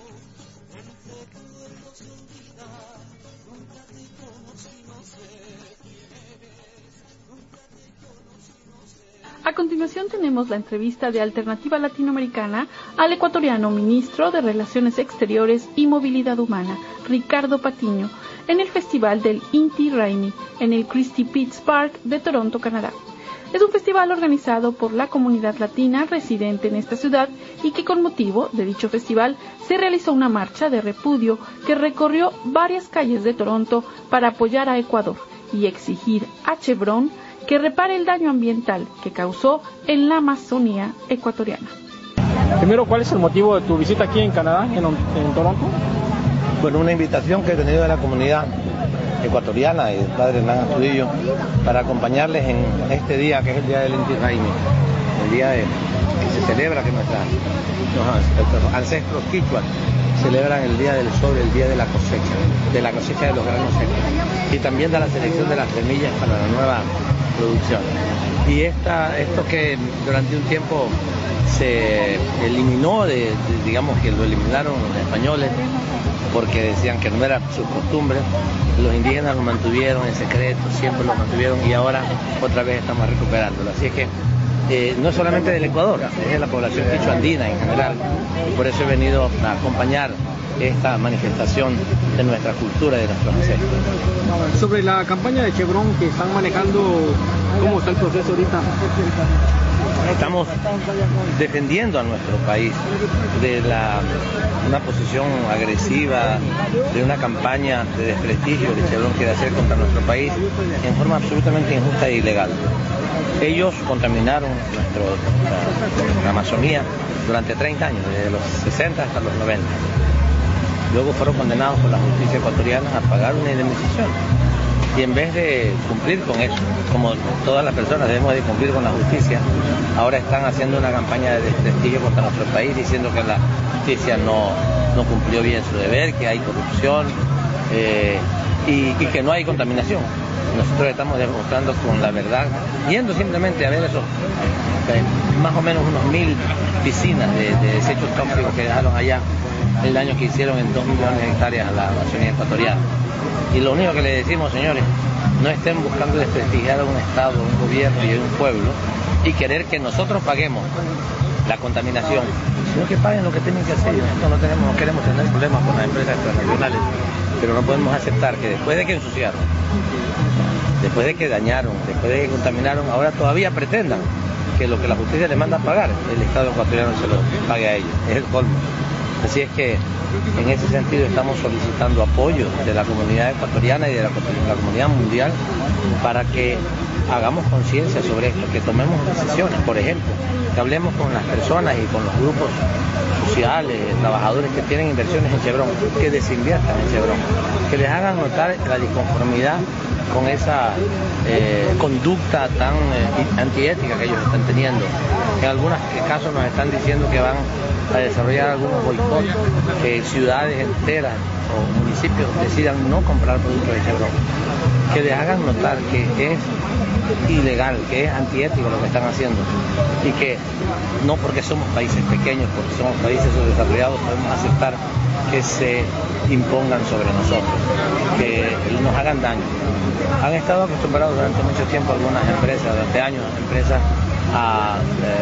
A continuación tenemos la entrevista de Alternativa Latinoamericana al ecuatoriano ministro de Relaciones Exteriores y Movilidad Humana, Ricardo Patiño, en el Festival del Inti Raymi, en el Christie Pitts Park de Toronto, Canadá. Es un festival organizado por la comunidad latina residente en esta ciudad y que con motivo de dicho festival se realizó una marcha de repudio que recorrió varias calles de Toronto para apoyar a Ecuador y exigir a Chevron que repare el daño ambiental que causó en la Amazonía ecuatoriana. Primero, ¿cuál es el motivo de tu visita aquí en Canadá, en Toronto? Bueno, una invitación que he tenido de la comunidad ecuatoriana y del padre Hernán Astudillo para acompañarles en este día que es el día del Inti Raymi, el día que se celebra que nuestros ancestros quichuas celebran el día del sol, el día de la cosecha de los granos secos y también de la selección de las semillas para la nueva producción. Y esto que durante un tiempo se eliminó, digamos que lo eliminaron los españoles porque decían que no era su costumbre, los indígenas lo mantuvieron en secreto, siempre lo mantuvieron y ahora otra vez estamos recuperándolo. Así es que no es solamente del Ecuador, es de la población quichuandina en general, y por eso he venido a acompañar esta manifestación de nuestra cultura y de nuestros ancestros. Sobre la campaña de Chevron que están manejando, ¿cómo está el proceso ahorita? Estamos defendiendo a nuestro país de una posición agresiva, de una campaña de desprestigio que Chevron quiere hacer contra nuestro país en forma absolutamente injusta e ilegal. Ellos contaminaron nuestra Amazonía durante 30 años, desde los 60 hasta los 90. Luego fueron condenados por la justicia ecuatoriana a pagar una indemnización. Y en vez de cumplir con eso, como todas las personas debemos de cumplir con la justicia, ahora están haciendo una campaña de desprestigio contra nuestro país, diciendo que la justicia no cumplió bien su deber, que hay corrupción y que no hay contaminación. Nosotros estamos demostrando con la verdad, yendo simplemente a ver esos más o menos unos 1000 piscinas de desechos tóxicos que dejaron allá, el daño que hicieron en 2 millones de hectáreas a la Amazonía ecuatoriana. Y lo único que le decimos, señores, no estén buscando desprestigiar a un Estado, un gobierno y a un pueblo y querer que nosotros paguemos la contaminación, sino que paguen lo que tienen que hacer. Nosotros no queremos tener problemas con las empresas transnacionales, pero no podemos aceptar que después de que ensuciaron, después de que dañaron, después de que contaminaron, ahora todavía pretendan que lo que la justicia les manda a pagar, el Estado ecuatoriano se lo pague a ellos. Es el colmo. Así es que en ese sentido estamos solicitando apoyo de la comunidad ecuatoriana y de la comunidad mundial para que hagamos conciencia sobre esto, que tomemos decisiones, por ejemplo, que hablemos con las personas y con los grupos sociales, trabajadores que tienen inversiones en Chevron, que desinviertan en Chevron, que les hagan notar la disconformidad con esa conducta tan antiética que ellos están teniendo. En algunos casos nos están diciendo que van a desarrollar algunos boicots, que ciudades enteras o municipios decidan no comprar productos de Chevron, que les hagan notar que es ilegal, que es antiético lo que están haciendo y que no porque somos países pequeños, porque somos países subdesarrollados podemos aceptar que se impongan sobre nosotros, que nos hagan daño. Han estado acostumbrados durante mucho tiempo algunas empresas, durante años empresas a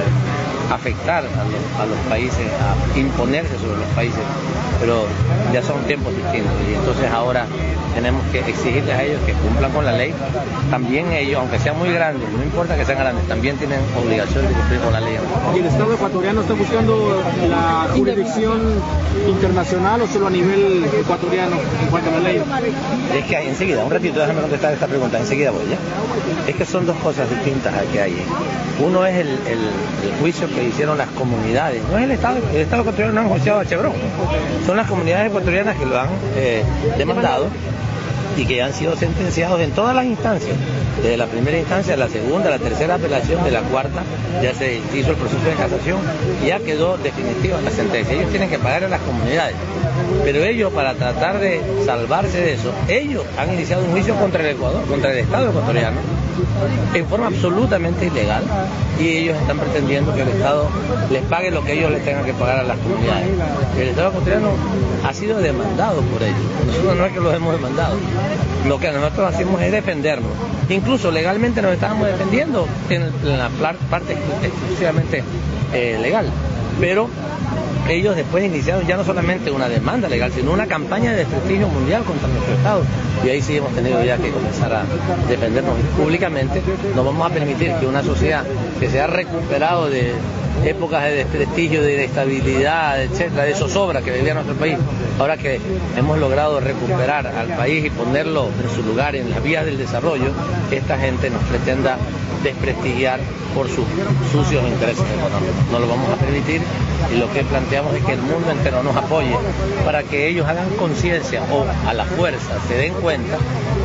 afectar a los países, a imponerse sobre los países, pero ya son tiempos distintos y entonces ahora tenemos que exigirles a ellos que cumplan con la ley. También ellos, aunque sean muy grandes, no importa que sean grandes, también tienen obligación de cumplir con la ley. ¿Y el Estado ecuatoriano está buscando la jurisdicción internacional o solo a nivel ecuatoriano en cuanto a la ley? Es que hay enseguida, un ratito, déjame contestar esta pregunta, enseguida voy, ¿ya? Es que son dos cosas distintas que hay. Uno es el juicio que hicieron las comunidades, no es el Estado ecuatoriano no ha enjuiciado a Chevron, son las comunidades ecuatorianas que lo han demandado y que han sido sentenciados en todas las instancias, desde la primera instancia, la segunda, la tercera apelación, de la cuarta ya se hizo el proceso de casación y ya quedó definitiva la sentencia. Ellos tienen que pagar a las comunidades, pero ellos, para tratar de salvarse de eso, ellos han iniciado un juicio contra el Ecuador, contra el Estado ecuatoriano, en forma absolutamente ilegal, y ellos están pretendiendo que el Estado les pague lo que ellos les tengan que pagar a las comunidades. El Estado ecuatoriano ha sido demandado por ellos, nosotros no es que los hemos demandado, lo que nosotros hacemos es defendernos. Incluso legalmente nos estábamos defendiendo en la parte exclusivamente legal, pero ellos después iniciaron ya no solamente una demanda legal, sino una campaña de desprestigio mundial contra nuestro Estado. Y ahí sí hemos tenido ya que comenzar a defendernos públicamente. No vamos a permitir que una sociedad que se ha recuperado de épocas de desprestigio, de inestabilidad, etcétera, de zozobra que vivía nuestro país, ahora que hemos logrado recuperar al país y ponerlo en su lugar en las vías del desarrollo, esta gente nos pretenda desprestigiar por sus sucios intereses económicos. No lo vamos a permitir y lo que planteamos es que el mundo entero nos apoye para que ellos hagan conciencia o a la fuerza se den cuenta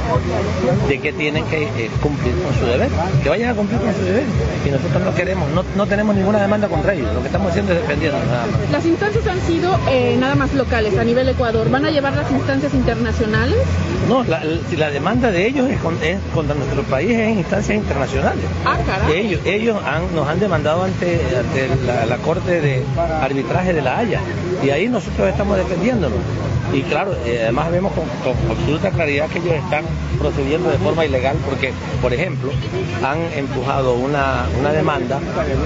de que tienen que cumplir con su deber, que vayan a cumplir con su deber, y nosotros no queremos, no tenemos ninguna demanda contra ellos, lo que estamos haciendo es defendiendo nada más. Las instancias han sido nada más locales a nivel Ecuador, ¿van a llevar las instancias internacionales? No, la demanda de ellos es contra nuestro país en instancias internacionales. Ah, caray. Ellos nos han demandado ante la Corte de Arbitraje de La Haya, y ahí nosotros estamos defendiéndonos. Y claro, además vemos con absoluta claridad que ellos están procediendo de forma ilegal porque, por ejemplo, han empujado una demanda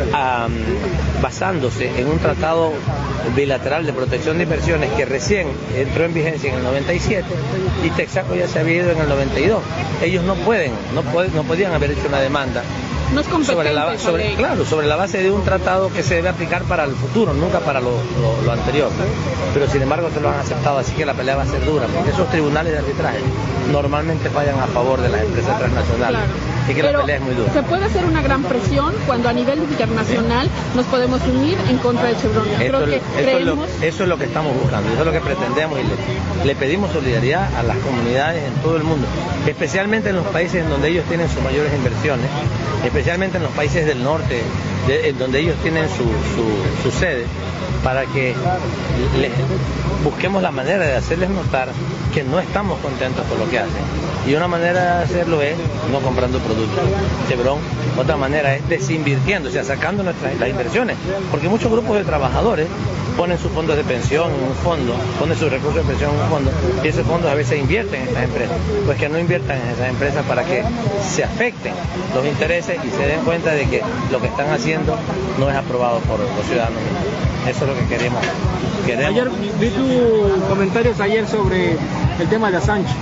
basándose en un tratado bilateral de protección de inversiones que recién entró en vigencia en el 97 y Texaco ya se había ido en el 92. Ellos no podían haber hecho una demanda no es sobre la base de un tratado que se debe aplicar para el futuro, nunca para lo anterior, ¿no? Pero sin embargo se lo han aceptado, así que la pelea va a ser dura, porque esos tribunales de arbitraje normalmente fallan a favor de las empresas transnacionales, así que la pelea es muy dura. Se puede hacer una gran presión cuando a nivel internacional nos podemos unir en contra de Chevron. Eso es lo que estamos buscando, eso es lo que pretendemos y le pedimos solidaridad a las comunidades en todo el mundo, especialmente en los países en donde ellos tienen sus mayores inversiones, especialmente en los países del norte, en donde ellos tienen su sede, para que busquemos la manera de hacerles notar que no estamos contentos con lo que hacen. Y una manera de hacerlo es no comprando productos Chevron, otra manera es desinvirtiendo, o sea, sacando las inversiones, porque muchos grupos de trabajadores ponen sus fondos de pensión en un fondo, ponen sus recursos de pensión en un fondo, y esos fondos a veces invierten en estas empresas, pues que no inviertan en esas empresas para que se afecten los intereses y se den cuenta de que lo que están haciendo no es aprobado por los ciudadanos. Eso es lo que queremos. Ayer vi tus comentarios sobre el tema de Assange.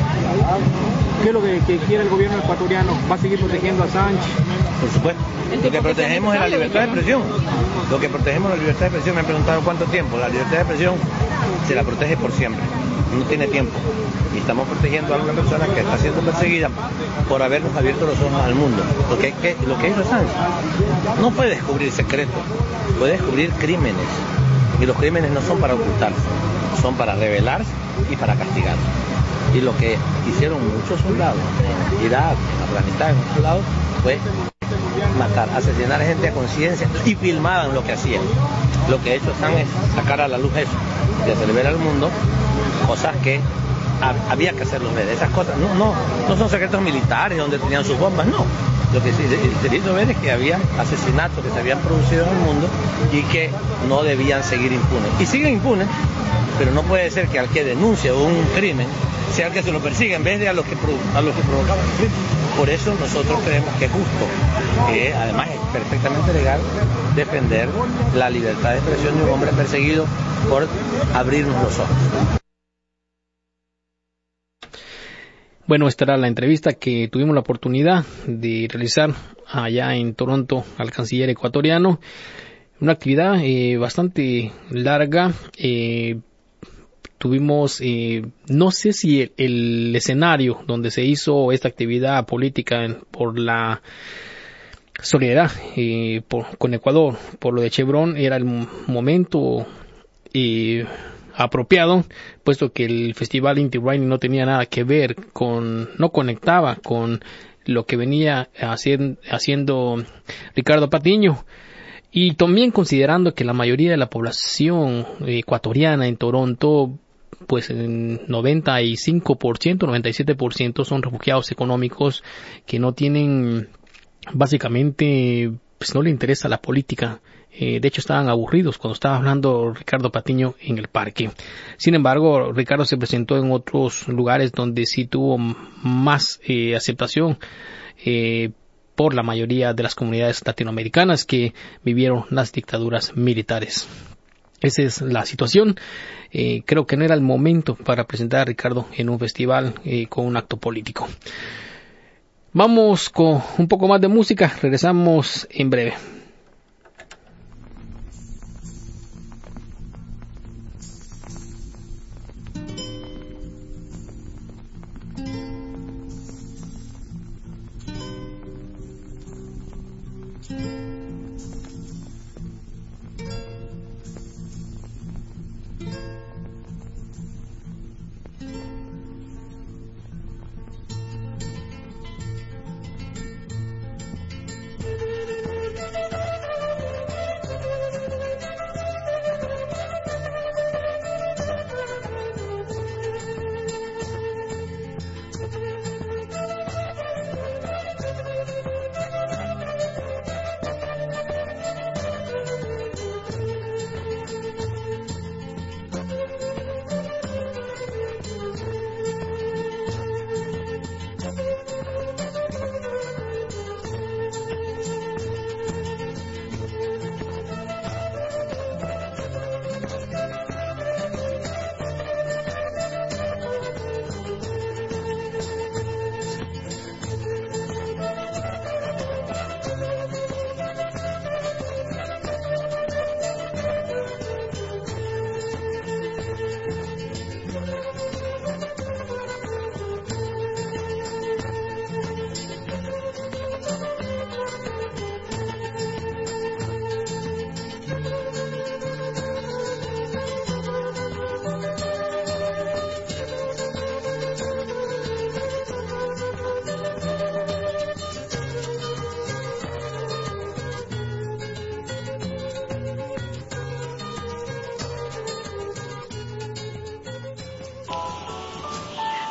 ¿Qué es lo que quiere el gobierno ecuatoriano? ¿Va a seguir protegiendo a Assange? Por supuesto. Lo que protegemos es la libertad de expresión. Lo que protegemos es la libertad de expresión. Me han preguntado cuánto tiempo. La libertad de expresión se la protege por siempre. No tiene tiempo. Y estamos protegiendo a una persona que está siendo perseguida por habernos abierto los ojos al mundo. Porque lo que hizo Assange no puede descubrir secretos, puede descubrir crímenes. Y los crímenes no son para ocultarse, son para revelarse y para castigar. Y lo que hicieron muchos soldados en Irak, en Afganistán, en muchos lados, fue matar, asesinar a gente a conciencia y filmaban lo que hacían. Lo que ellos han es sacar a la luz eso, de hacer ver al mundo cosas que había que hacerlos ver. Esas cosas no son secretos militares donde tenían sus bombas, no. Lo que se hizo ver es que había asesinatos que se habían producido en el mundo y que no debían seguir impunes. Y siguen impunes, pero no puede ser que al que denuncia un crimen sea el que se lo persiga en vez de a los que provocaban el crimen. Por eso nosotros creemos que es justo, que además es perfectamente legal defender la libertad de expresión de un hombre perseguido por abrirnos los ojos. Bueno, esta era la entrevista que tuvimos la oportunidad de realizar allá en Toronto al canciller ecuatoriano. Una actividad bastante larga. Tuvimos, no sé si el escenario donde se hizo esta actividad política por la solidaridad con Ecuador, por lo de Chevron, era el momento apropiado, puesto que el Festival Inti Raymi no tenía nada que ver no conectaba con lo que venía haciendo Ricardo Patiño. Y también considerando que la mayoría de la población ecuatoriana en Toronto, pues en 95%, 97% son refugiados económicos que no tienen, básicamente, pues no le interesa la política. De hecho, estaban aburridos cuando estaba hablando Ricardo Patiño en el parque. Sin embargo, Ricardo se presentó en otros lugares donde sí tuvo más aceptación por la mayoría de las comunidades latinoamericanas que vivieron las dictaduras militares. Esa es la situación. Creo que no era el momento para presentar a Ricardo en un festival con un acto político. Vamos con un poco más de música. Regresamos en breve.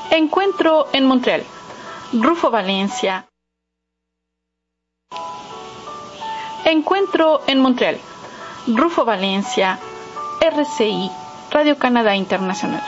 Encuentro en Montreal. Rufo Valencia. Encuentro en Montreal. Rufo Valencia, RCI, Radio Canadá Internacional.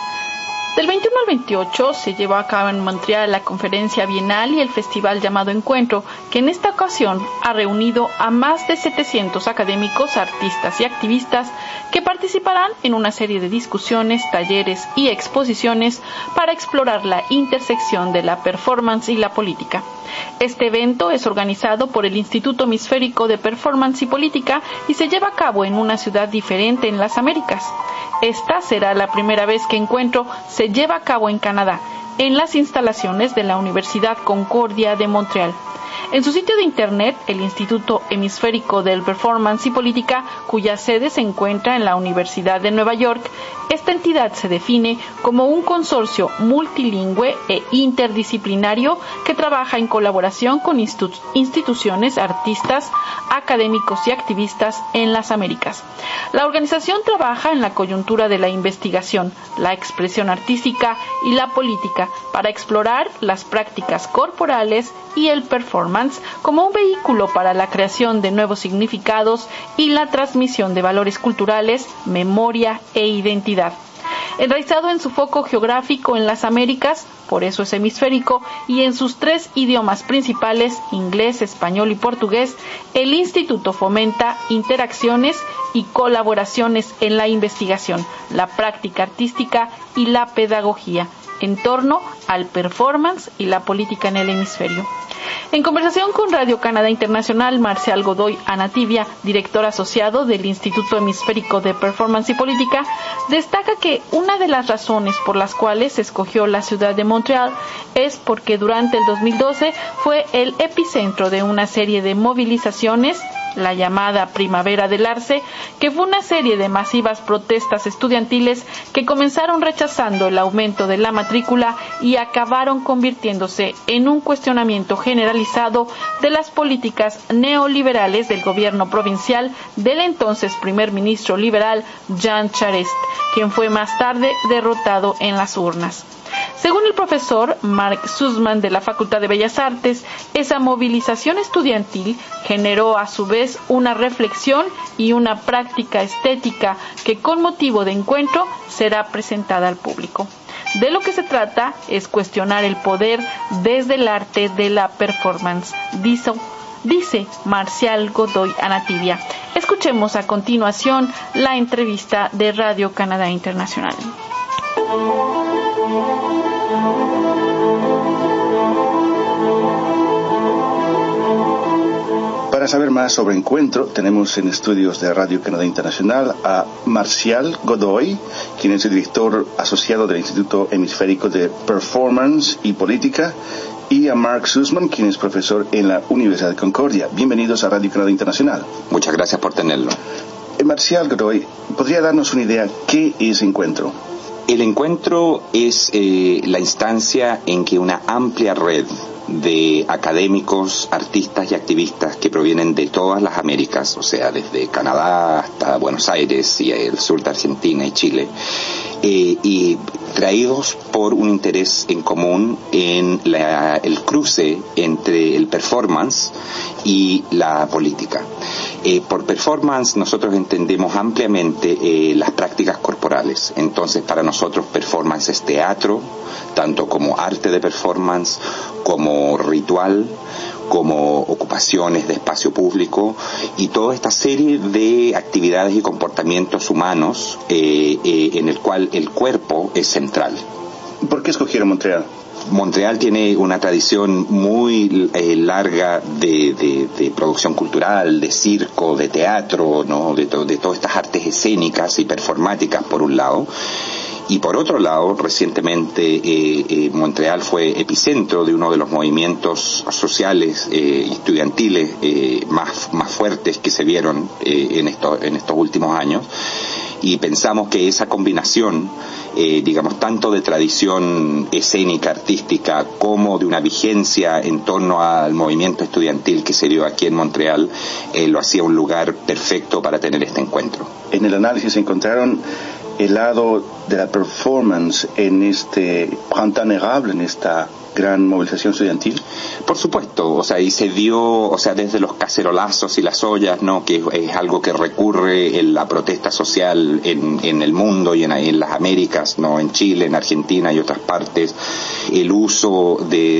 Del 21 al 28 se llevó a cabo en Montreal la conferencia bienal y el festival llamado Encuentro, que en esta ocasión ha reunido a más de 700 académicos, artistas y activistas que participarán en una serie de discusiones, talleres y exposiciones para explorar la intersección de la performance y la política. Este evento es organizado por el Instituto Hemisférico de Performance y Política y se lleva a cabo en una ciudad diferente en las Américas. Esta será la primera vez que Encuentro se lleva a cabo en Canadá, en las instalaciones de la Universidad Concordia de Montreal. En su sitio de internet, el Instituto Hemisférico del Performance y Política, cuya sede se encuentra en la Universidad de Nueva York, esta entidad se define como un consorcio multilingüe e interdisciplinario que trabaja en colaboración con instituciones, artistas, académicos y activistas en las Américas. La organización trabaja en la coyuntura de la investigación, la expresión artística y la política para explorar las prácticas corporales y el performance como un vehículo para la creación de nuevos significados y la transmisión de valores culturales, memoria e identidad. Enraizado en su foco geográfico en las Américas, por eso es hemisférico, y en sus 3 idiomas principales, inglés, español y portugués, el Instituto fomenta interacciones y colaboraciones en la investigación, la práctica artística y la pedagogía, en torno al performance y la política en el hemisferio. En conversación con Radio Canadá Internacional, Marcial Godoy Anatibia, director asociado del Instituto Hemisférico de Performance y Política, destaca que una de las razones por las cuales se escogió la ciudad de Montreal es porque durante el 2012 fue el epicentro de una serie de movilizaciones, la llamada Primavera del Arce, que fue una serie de masivas protestas estudiantiles que comenzaron rechazando el aumento de la matrícula y acabaron convirtiéndose en un cuestionamiento generalizado de las políticas neoliberales del gobierno provincial del entonces primer ministro liberal Jean Charest, quien fue más tarde derrotado en las urnas. Según el profesor Mark Sussman de la Facultad de Bellas Artes, esa movilización estudiantil generó a su vez una reflexión y una práctica estética que con motivo de Encuentro será presentada al público. De lo que se trata es cuestionar el poder desde el arte de la performance, dice Marcial Godoy Anatibia. Escuchemos a continuación la entrevista de Radio Canadá Internacional. Para saber más sobre Encuentro, tenemos en estudios de Radio Canadá Internacional a Marcial Godoy, quien es el director asociado del Instituto Hemisférico de Performance y Política, y a Mark Sussman, quien es profesor en la Universidad de Concordia. Bienvenidos a Radio Canadá Internacional. Muchas gracias por tenerlo. Marcial Godoy, ¿podría darnos una idea qué es Encuentro? El Encuentro es la instancia en que una amplia red de académicos, artistas y activistas que provienen de todas las Américas, o sea, desde Canadá hasta Buenos Aires y el sur de Argentina y Chile, y traídos por un interés en común en el cruce entre el performance y la política. Por performance nosotros entendemos ampliamente las prácticas corporales. Entonces para nosotros performance es teatro, tanto como arte de performance, como ritual, como ocupaciones de espacio público y toda esta serie de actividades y comportamientos humanos en el cual el cuerpo es central. ¿Por qué escogieron Montreal? Montreal tiene una tradición muy larga de producción cultural, de circo, de teatro, ¿no? de todas estas artes escénicas y performáticas por un lado. Y por otro lado, recientemente Montreal fue epicentro de uno de los movimientos sociales estudiantiles más fuertes que se vieron en estos últimos años. Y pensamos que esa combinación, tanto de tradición escénica, artística, como de una vigencia en torno al movimiento estudiantil que se dio aquí en Montreal, lo hacía un lugar perfecto para tener este encuentro. En el análisis encontraron el lado de la performance en este printemps érable, en esta gran movilización estudiantil? Por supuesto, o sea, y se dio, o sea, desde los cacerolazos y las ollas, ¿no?, que es algo que recurre en la protesta social en el mundo y en las Américas, ¿no?, en Chile, en Argentina y otras partes, el uso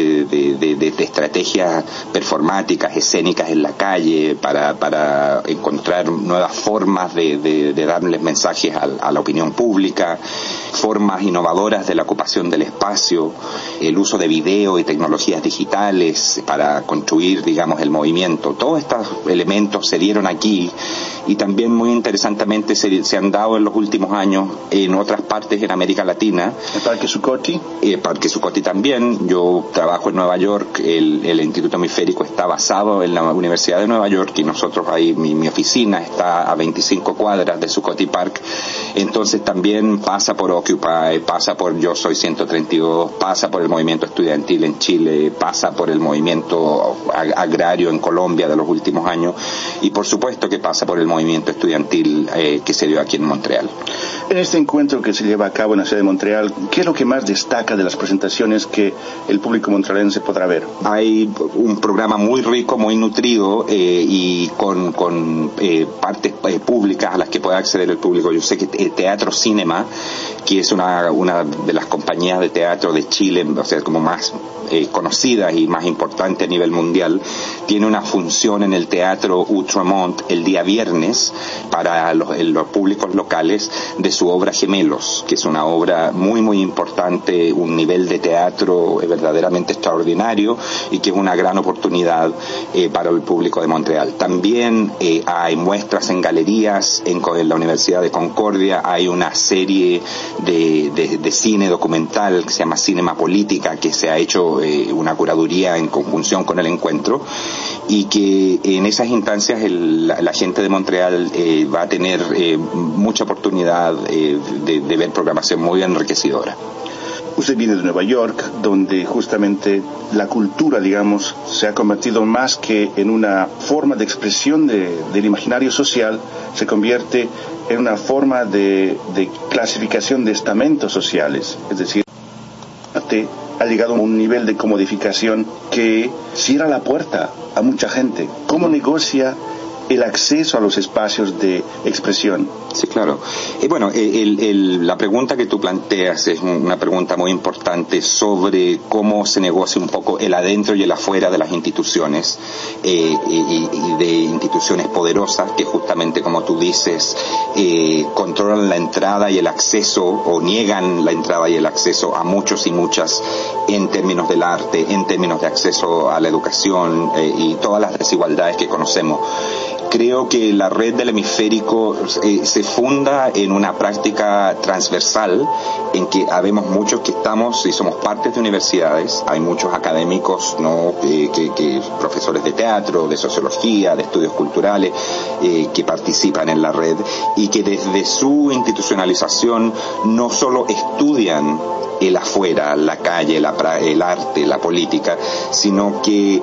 de estrategias performáticas, escénicas en la calle para encontrar nuevas formas de darles mensajes a la opinión pública, formas innovadoras de la ocupación del espacio, el uso de video y tecnologías digitales para construir, digamos, el movimiento. Todos estos elementos se dieron aquí y también muy interesantemente se han dado en los últimos años en otras partes en América Latina. ¿El Parque Zuccotti? El Parque Zuccotti también. Yo trabajo en Nueva York, el Instituto Hemisférico está basado en la Universidad de Nueva York y nosotros ahí, mi oficina está a 25 cuadras de Zuccotti Park. Entonces también pasa por Occupy, pasa por Yo Soy 132, pasa por el movimiento estudiantil en Chile, pasa por el movimiento agrario en Colombia de los últimos años y por supuesto que pasa por el movimiento estudiantil que se dio aquí en Montreal. En este encuentro que se lleva a cabo en la ciudad de Montreal, ¿qué es lo que más destaca de las presentaciones que el público montrealense podrá ver? Hay un programa muy rico, muy nutrido y con partes públicas a las que pueda acceder el público. Yo sé que Teatro Cinema, que es una de las compañías de teatro de Chile, o sea, como más conocidas y más importante a nivel mundial, tiene una función en el Teatro Outremont el día viernes para los públicos locales de su obra Gemelos, que es una obra muy muy importante, un nivel de teatro verdaderamente extraordinario y que es una gran oportunidad para el público de Montreal. También hay muestras en galerías en la Universidad de Concordia, hay una serie de cine documental que se llama Cinema Política, que se ha hecho una curaduría en conjunción con el encuentro y que en esas instancias la gente de Montreal va a tener mucha oportunidad de ver programación muy enriquecedora. Usted viene de Nueva York, donde justamente la cultura, digamos, se ha convertido más que en una forma de expresión del imaginario social, se convierte en una forma de clasificación de estamentos sociales. Es decir, ha llegado a un nivel de comodificación que cierra la puerta a mucha gente. ¿Cómo negocia el acceso a los espacios de expresión? Sí, claro. Bueno, la pregunta que tú planteas es una pregunta muy importante sobre cómo se negocia un poco el adentro y el afuera de las instituciones y de instituciones poderosas que justamente, como tú dices, controlan la entrada y el acceso o niegan la entrada y el acceso a muchos y muchas en términos del arte, en términos de acceso a la educación y todas las desigualdades que conocemos. Creo que la red del hemisférico se funda en una práctica transversal en que habemos muchos que estamos y somos partes de universidades. Hay muchos académicos, ¿no?, que profesores de teatro, de sociología, de estudios culturales, que participan en la red y que desde su institucionalización no solo estudian el afuera, la calle, el arte, la política, sino que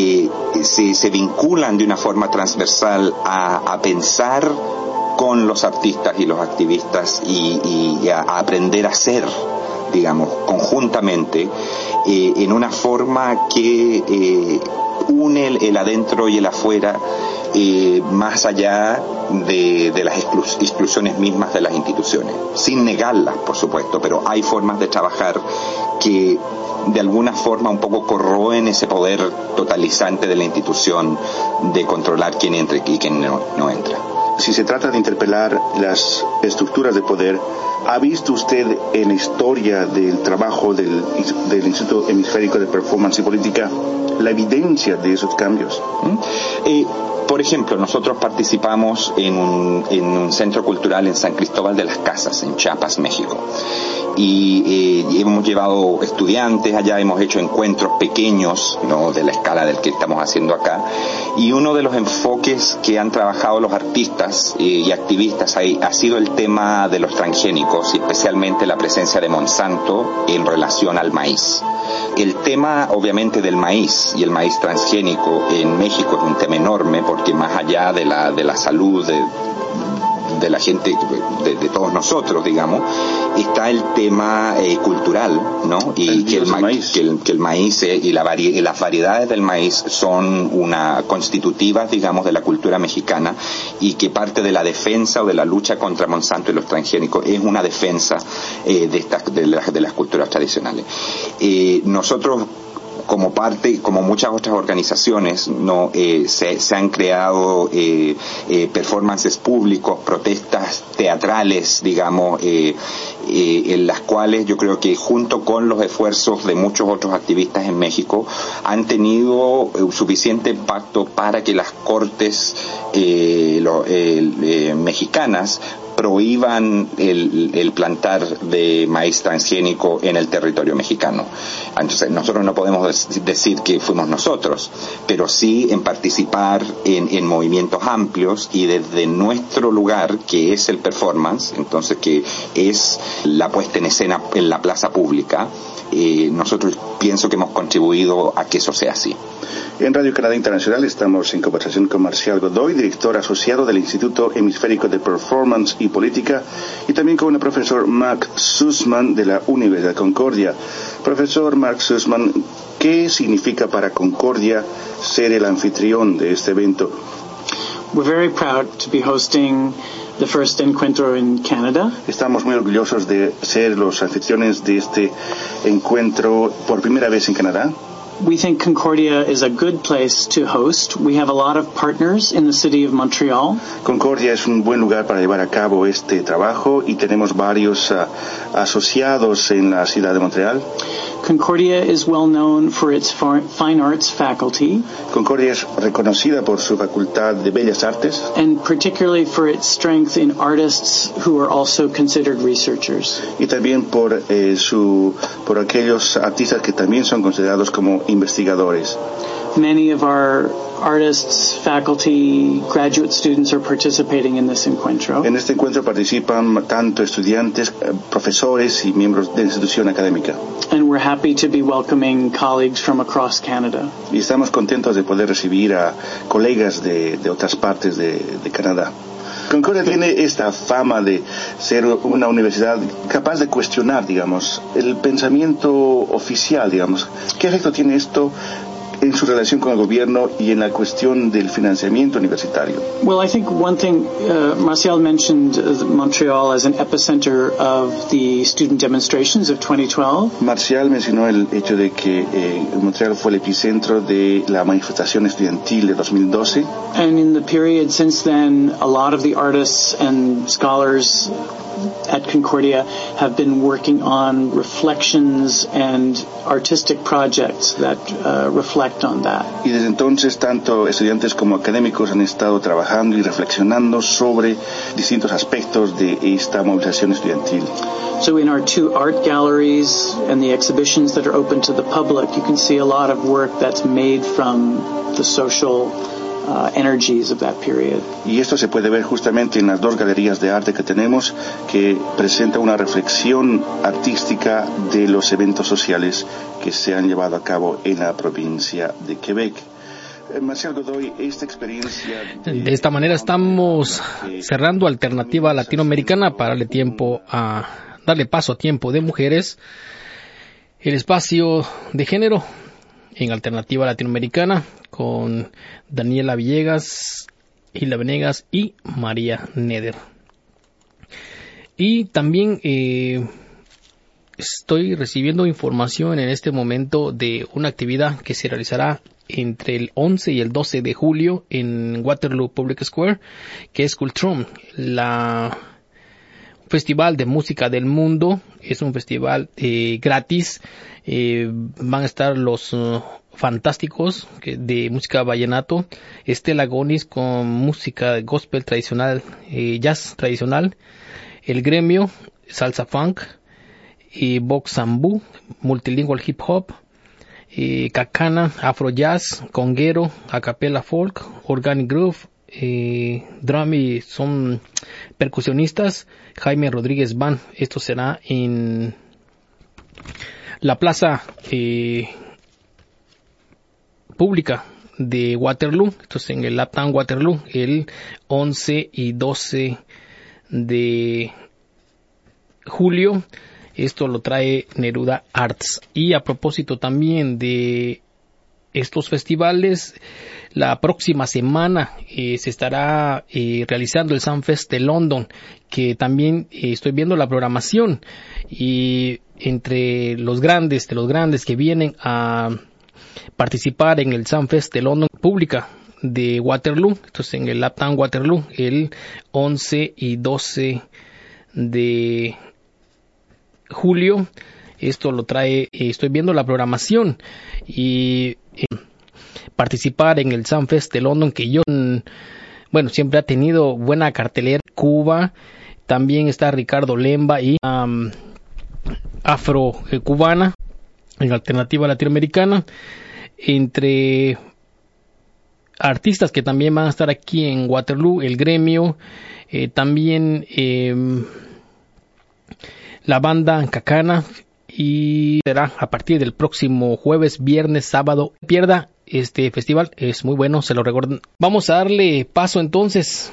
se vinculan de una forma transversal a pensar con los artistas y los activistas y a aprender a ser, digamos, conjuntamente, en una forma que une el adentro y el afuera, más allá de las exclusiones mismas de las instituciones, sin negarlas, por supuesto, pero hay formas de trabajar que de alguna forma un poco corroen ese poder totalizante de la institución de controlar quién entra y quién no entra. Si se trata de interpelar las estructuras de poder, ¿ha visto usted en la historia del trabajo del Instituto Hemisférico de Performance y Política la evidencia de esos cambios? Por ejemplo, nosotros participamos en un centro cultural en San Cristóbal de las Casas, en Chiapas, México. Y hemos llevado estudiantes allá, hemos hecho encuentros pequeños, ¿no?, de la escala del que estamos haciendo acá. Y uno de los enfoques que han trabajado los artistas y activistas ahí ha sido el tema de los transgénicos, y especialmente la presencia de Monsanto en relación al maíz. El tema, obviamente, del maíz y el maíz transgénico en México es un tema enorme, porque más allá de la salud de la gente, de todos nosotros, digamos, está el tema cultural, ¿no? Y que el maíz y las variedades del maíz son constitutivas, digamos, de la cultura mexicana, y que parte de la defensa o de la lucha contra Monsanto y los transgénicos es una defensa de las culturas tradicionales. Nosotros, como muchas otras organizaciones, no se han creado performances públicos, protestas teatrales, digamos, en las cuales yo creo que junto con los esfuerzos de muchos otros activistas en México han tenido suficiente impacto para que las cortes mexicanas prohíban el plantar de maíz transgénico en el territorio mexicano. Entonces, nosotros no podemos decir que fuimos nosotros, pero sí en participar en movimientos amplios, y desde nuestro lugar, que es el performance, entonces que es la puesta en escena en la plaza pública, nosotros pienso que hemos contribuido a que eso sea así. En Radio Canadá Internacional estamos en conversación con Marcial Godoy, director asociado del Instituto Hemisférico de Performance y Política, y también con el profesor Mark Sussman de la Universidad de Concordia. Profesor Mark Sussman, ¿qué significa para Concordia ser el anfitrión de este evento? We're very proud to be hosting the first encuentro in Canada. Estamos muy orgullosos de ser los anfitriones de este encuentro por primera vez en Canadá. We think Concordia is a good place to host. We have a lot of partners in the city of Montreal. Concordia es un buen lugar para llevar a cabo este trabajo, y tenemos varios asociados en la ciudad de Montreal. Concordia is well known for its fine arts faculty. Concordia es reconocida por su facultad de bellas artes. And particularly for its strength in artists who are also considered researchers. Y también por aquellos artistas que también son considerados como investigadores. Many of our artists, faculty, graduate students are participating in this encuentro. En este encuentro participan tanto estudiantes, profesores y miembros de la institución académica. And we're happy to be welcoming colleagues from across Canada. Y estamos contentos de poder recibir a colegas de otras partes de Canadá. Concordia tiene esta fama de ser una universidad capaz de cuestionar, digamos, el pensamiento oficial, digamos. ¿Qué efecto tiene esto en su relación con el gobierno y en la cuestión del financiamiento universitario? Well, I think one thing, Marcial mentioned Montreal as an epicenter of the student demonstrations of 2012. Marcial mencionó el hecho de que Montreal fue el epicentro de la manifestación estudiantil de 2012. And in the period since then, a lot of the artists and scholars at Concordia have been working on reflections and artistic projects that reflect on that. Y desde entonces, tanto estudiantes como académicos han estado trabajando y reflexionando sobre distintos aspectos de esta movilización estudiantil. So in our two art galleries and the exhibitions that are open to the public, you can see a lot of work that's made from the social energies of that period. Y esto se puede ver justamente en las dos galerías de arte que tenemos, que presenta una reflexión artística de los eventos sociales que se han llevado a cabo en la provincia de Quebec. Marcial Godoy, esta experiencia... De esta manera estamos cerrando Alternativa Latinoamericana para darle paso a Tiempo de Mujeres, el espacio de género en Alternativa Latinoamericana, con Daniela Villegas, Hilda Venegas y María Neder. Y también estoy recibiendo información en este momento de una actividad que se realizará entre el 11 y el 12 de julio en Waterloo Public Square, que es Cultron, la Festival de Música del Mundo. Es un festival gratis. Van a estar los Fantásticos de música vallenato, Estela Gonis con música gospel tradicional, jazz tradicional, El Gremio, salsa funk, y Vox Zambú, multilingual hip hop, Cacana, afro jazz, conguero, acapella folk, organic groove, drum y son percusionistas, Jaime Rodríguez Band. Esto será en la plaza pública de Waterloo, esto es en el Uptown Waterloo, el 11 y 12 de julio. Esto lo trae Neruda Arts. Y a propósito también de estos festivales, la próxima semana se estará realizando el Sunfest de London, que también estoy viendo la programación, y entre los grandes que vienen a participar en el Sunfest de London pública de Waterloo, entonces en el Uptown Waterloo, el 11 y 12 de julio. Esto lo trae, estoy viendo la programación, y participar en el Sunfest de London, que yo, bueno, siempre ha tenido buena cartelera. Cuba, también está Ricardo Lemba y afro-cubana, en alternativa latinoamericana, entre artistas que también van a estar aquí en Waterloo, el Gremio, también la banda Cacana, y será a partir del próximo jueves, viernes, sábado. No pierda este festival, es muy bueno, se lo recuerdo. Vamos a darle paso entonces.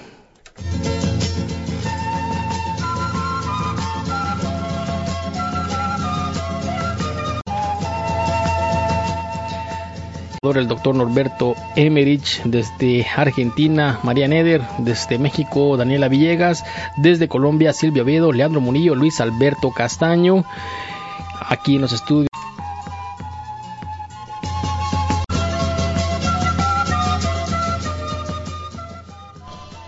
El doctor Norberto Emerich, desde Argentina María Neder, desde México Daniela Villegas, desde Colombia Silvia Oviedo, Leandro Munillo, Luis Alberto Castaño, aquí en los estudios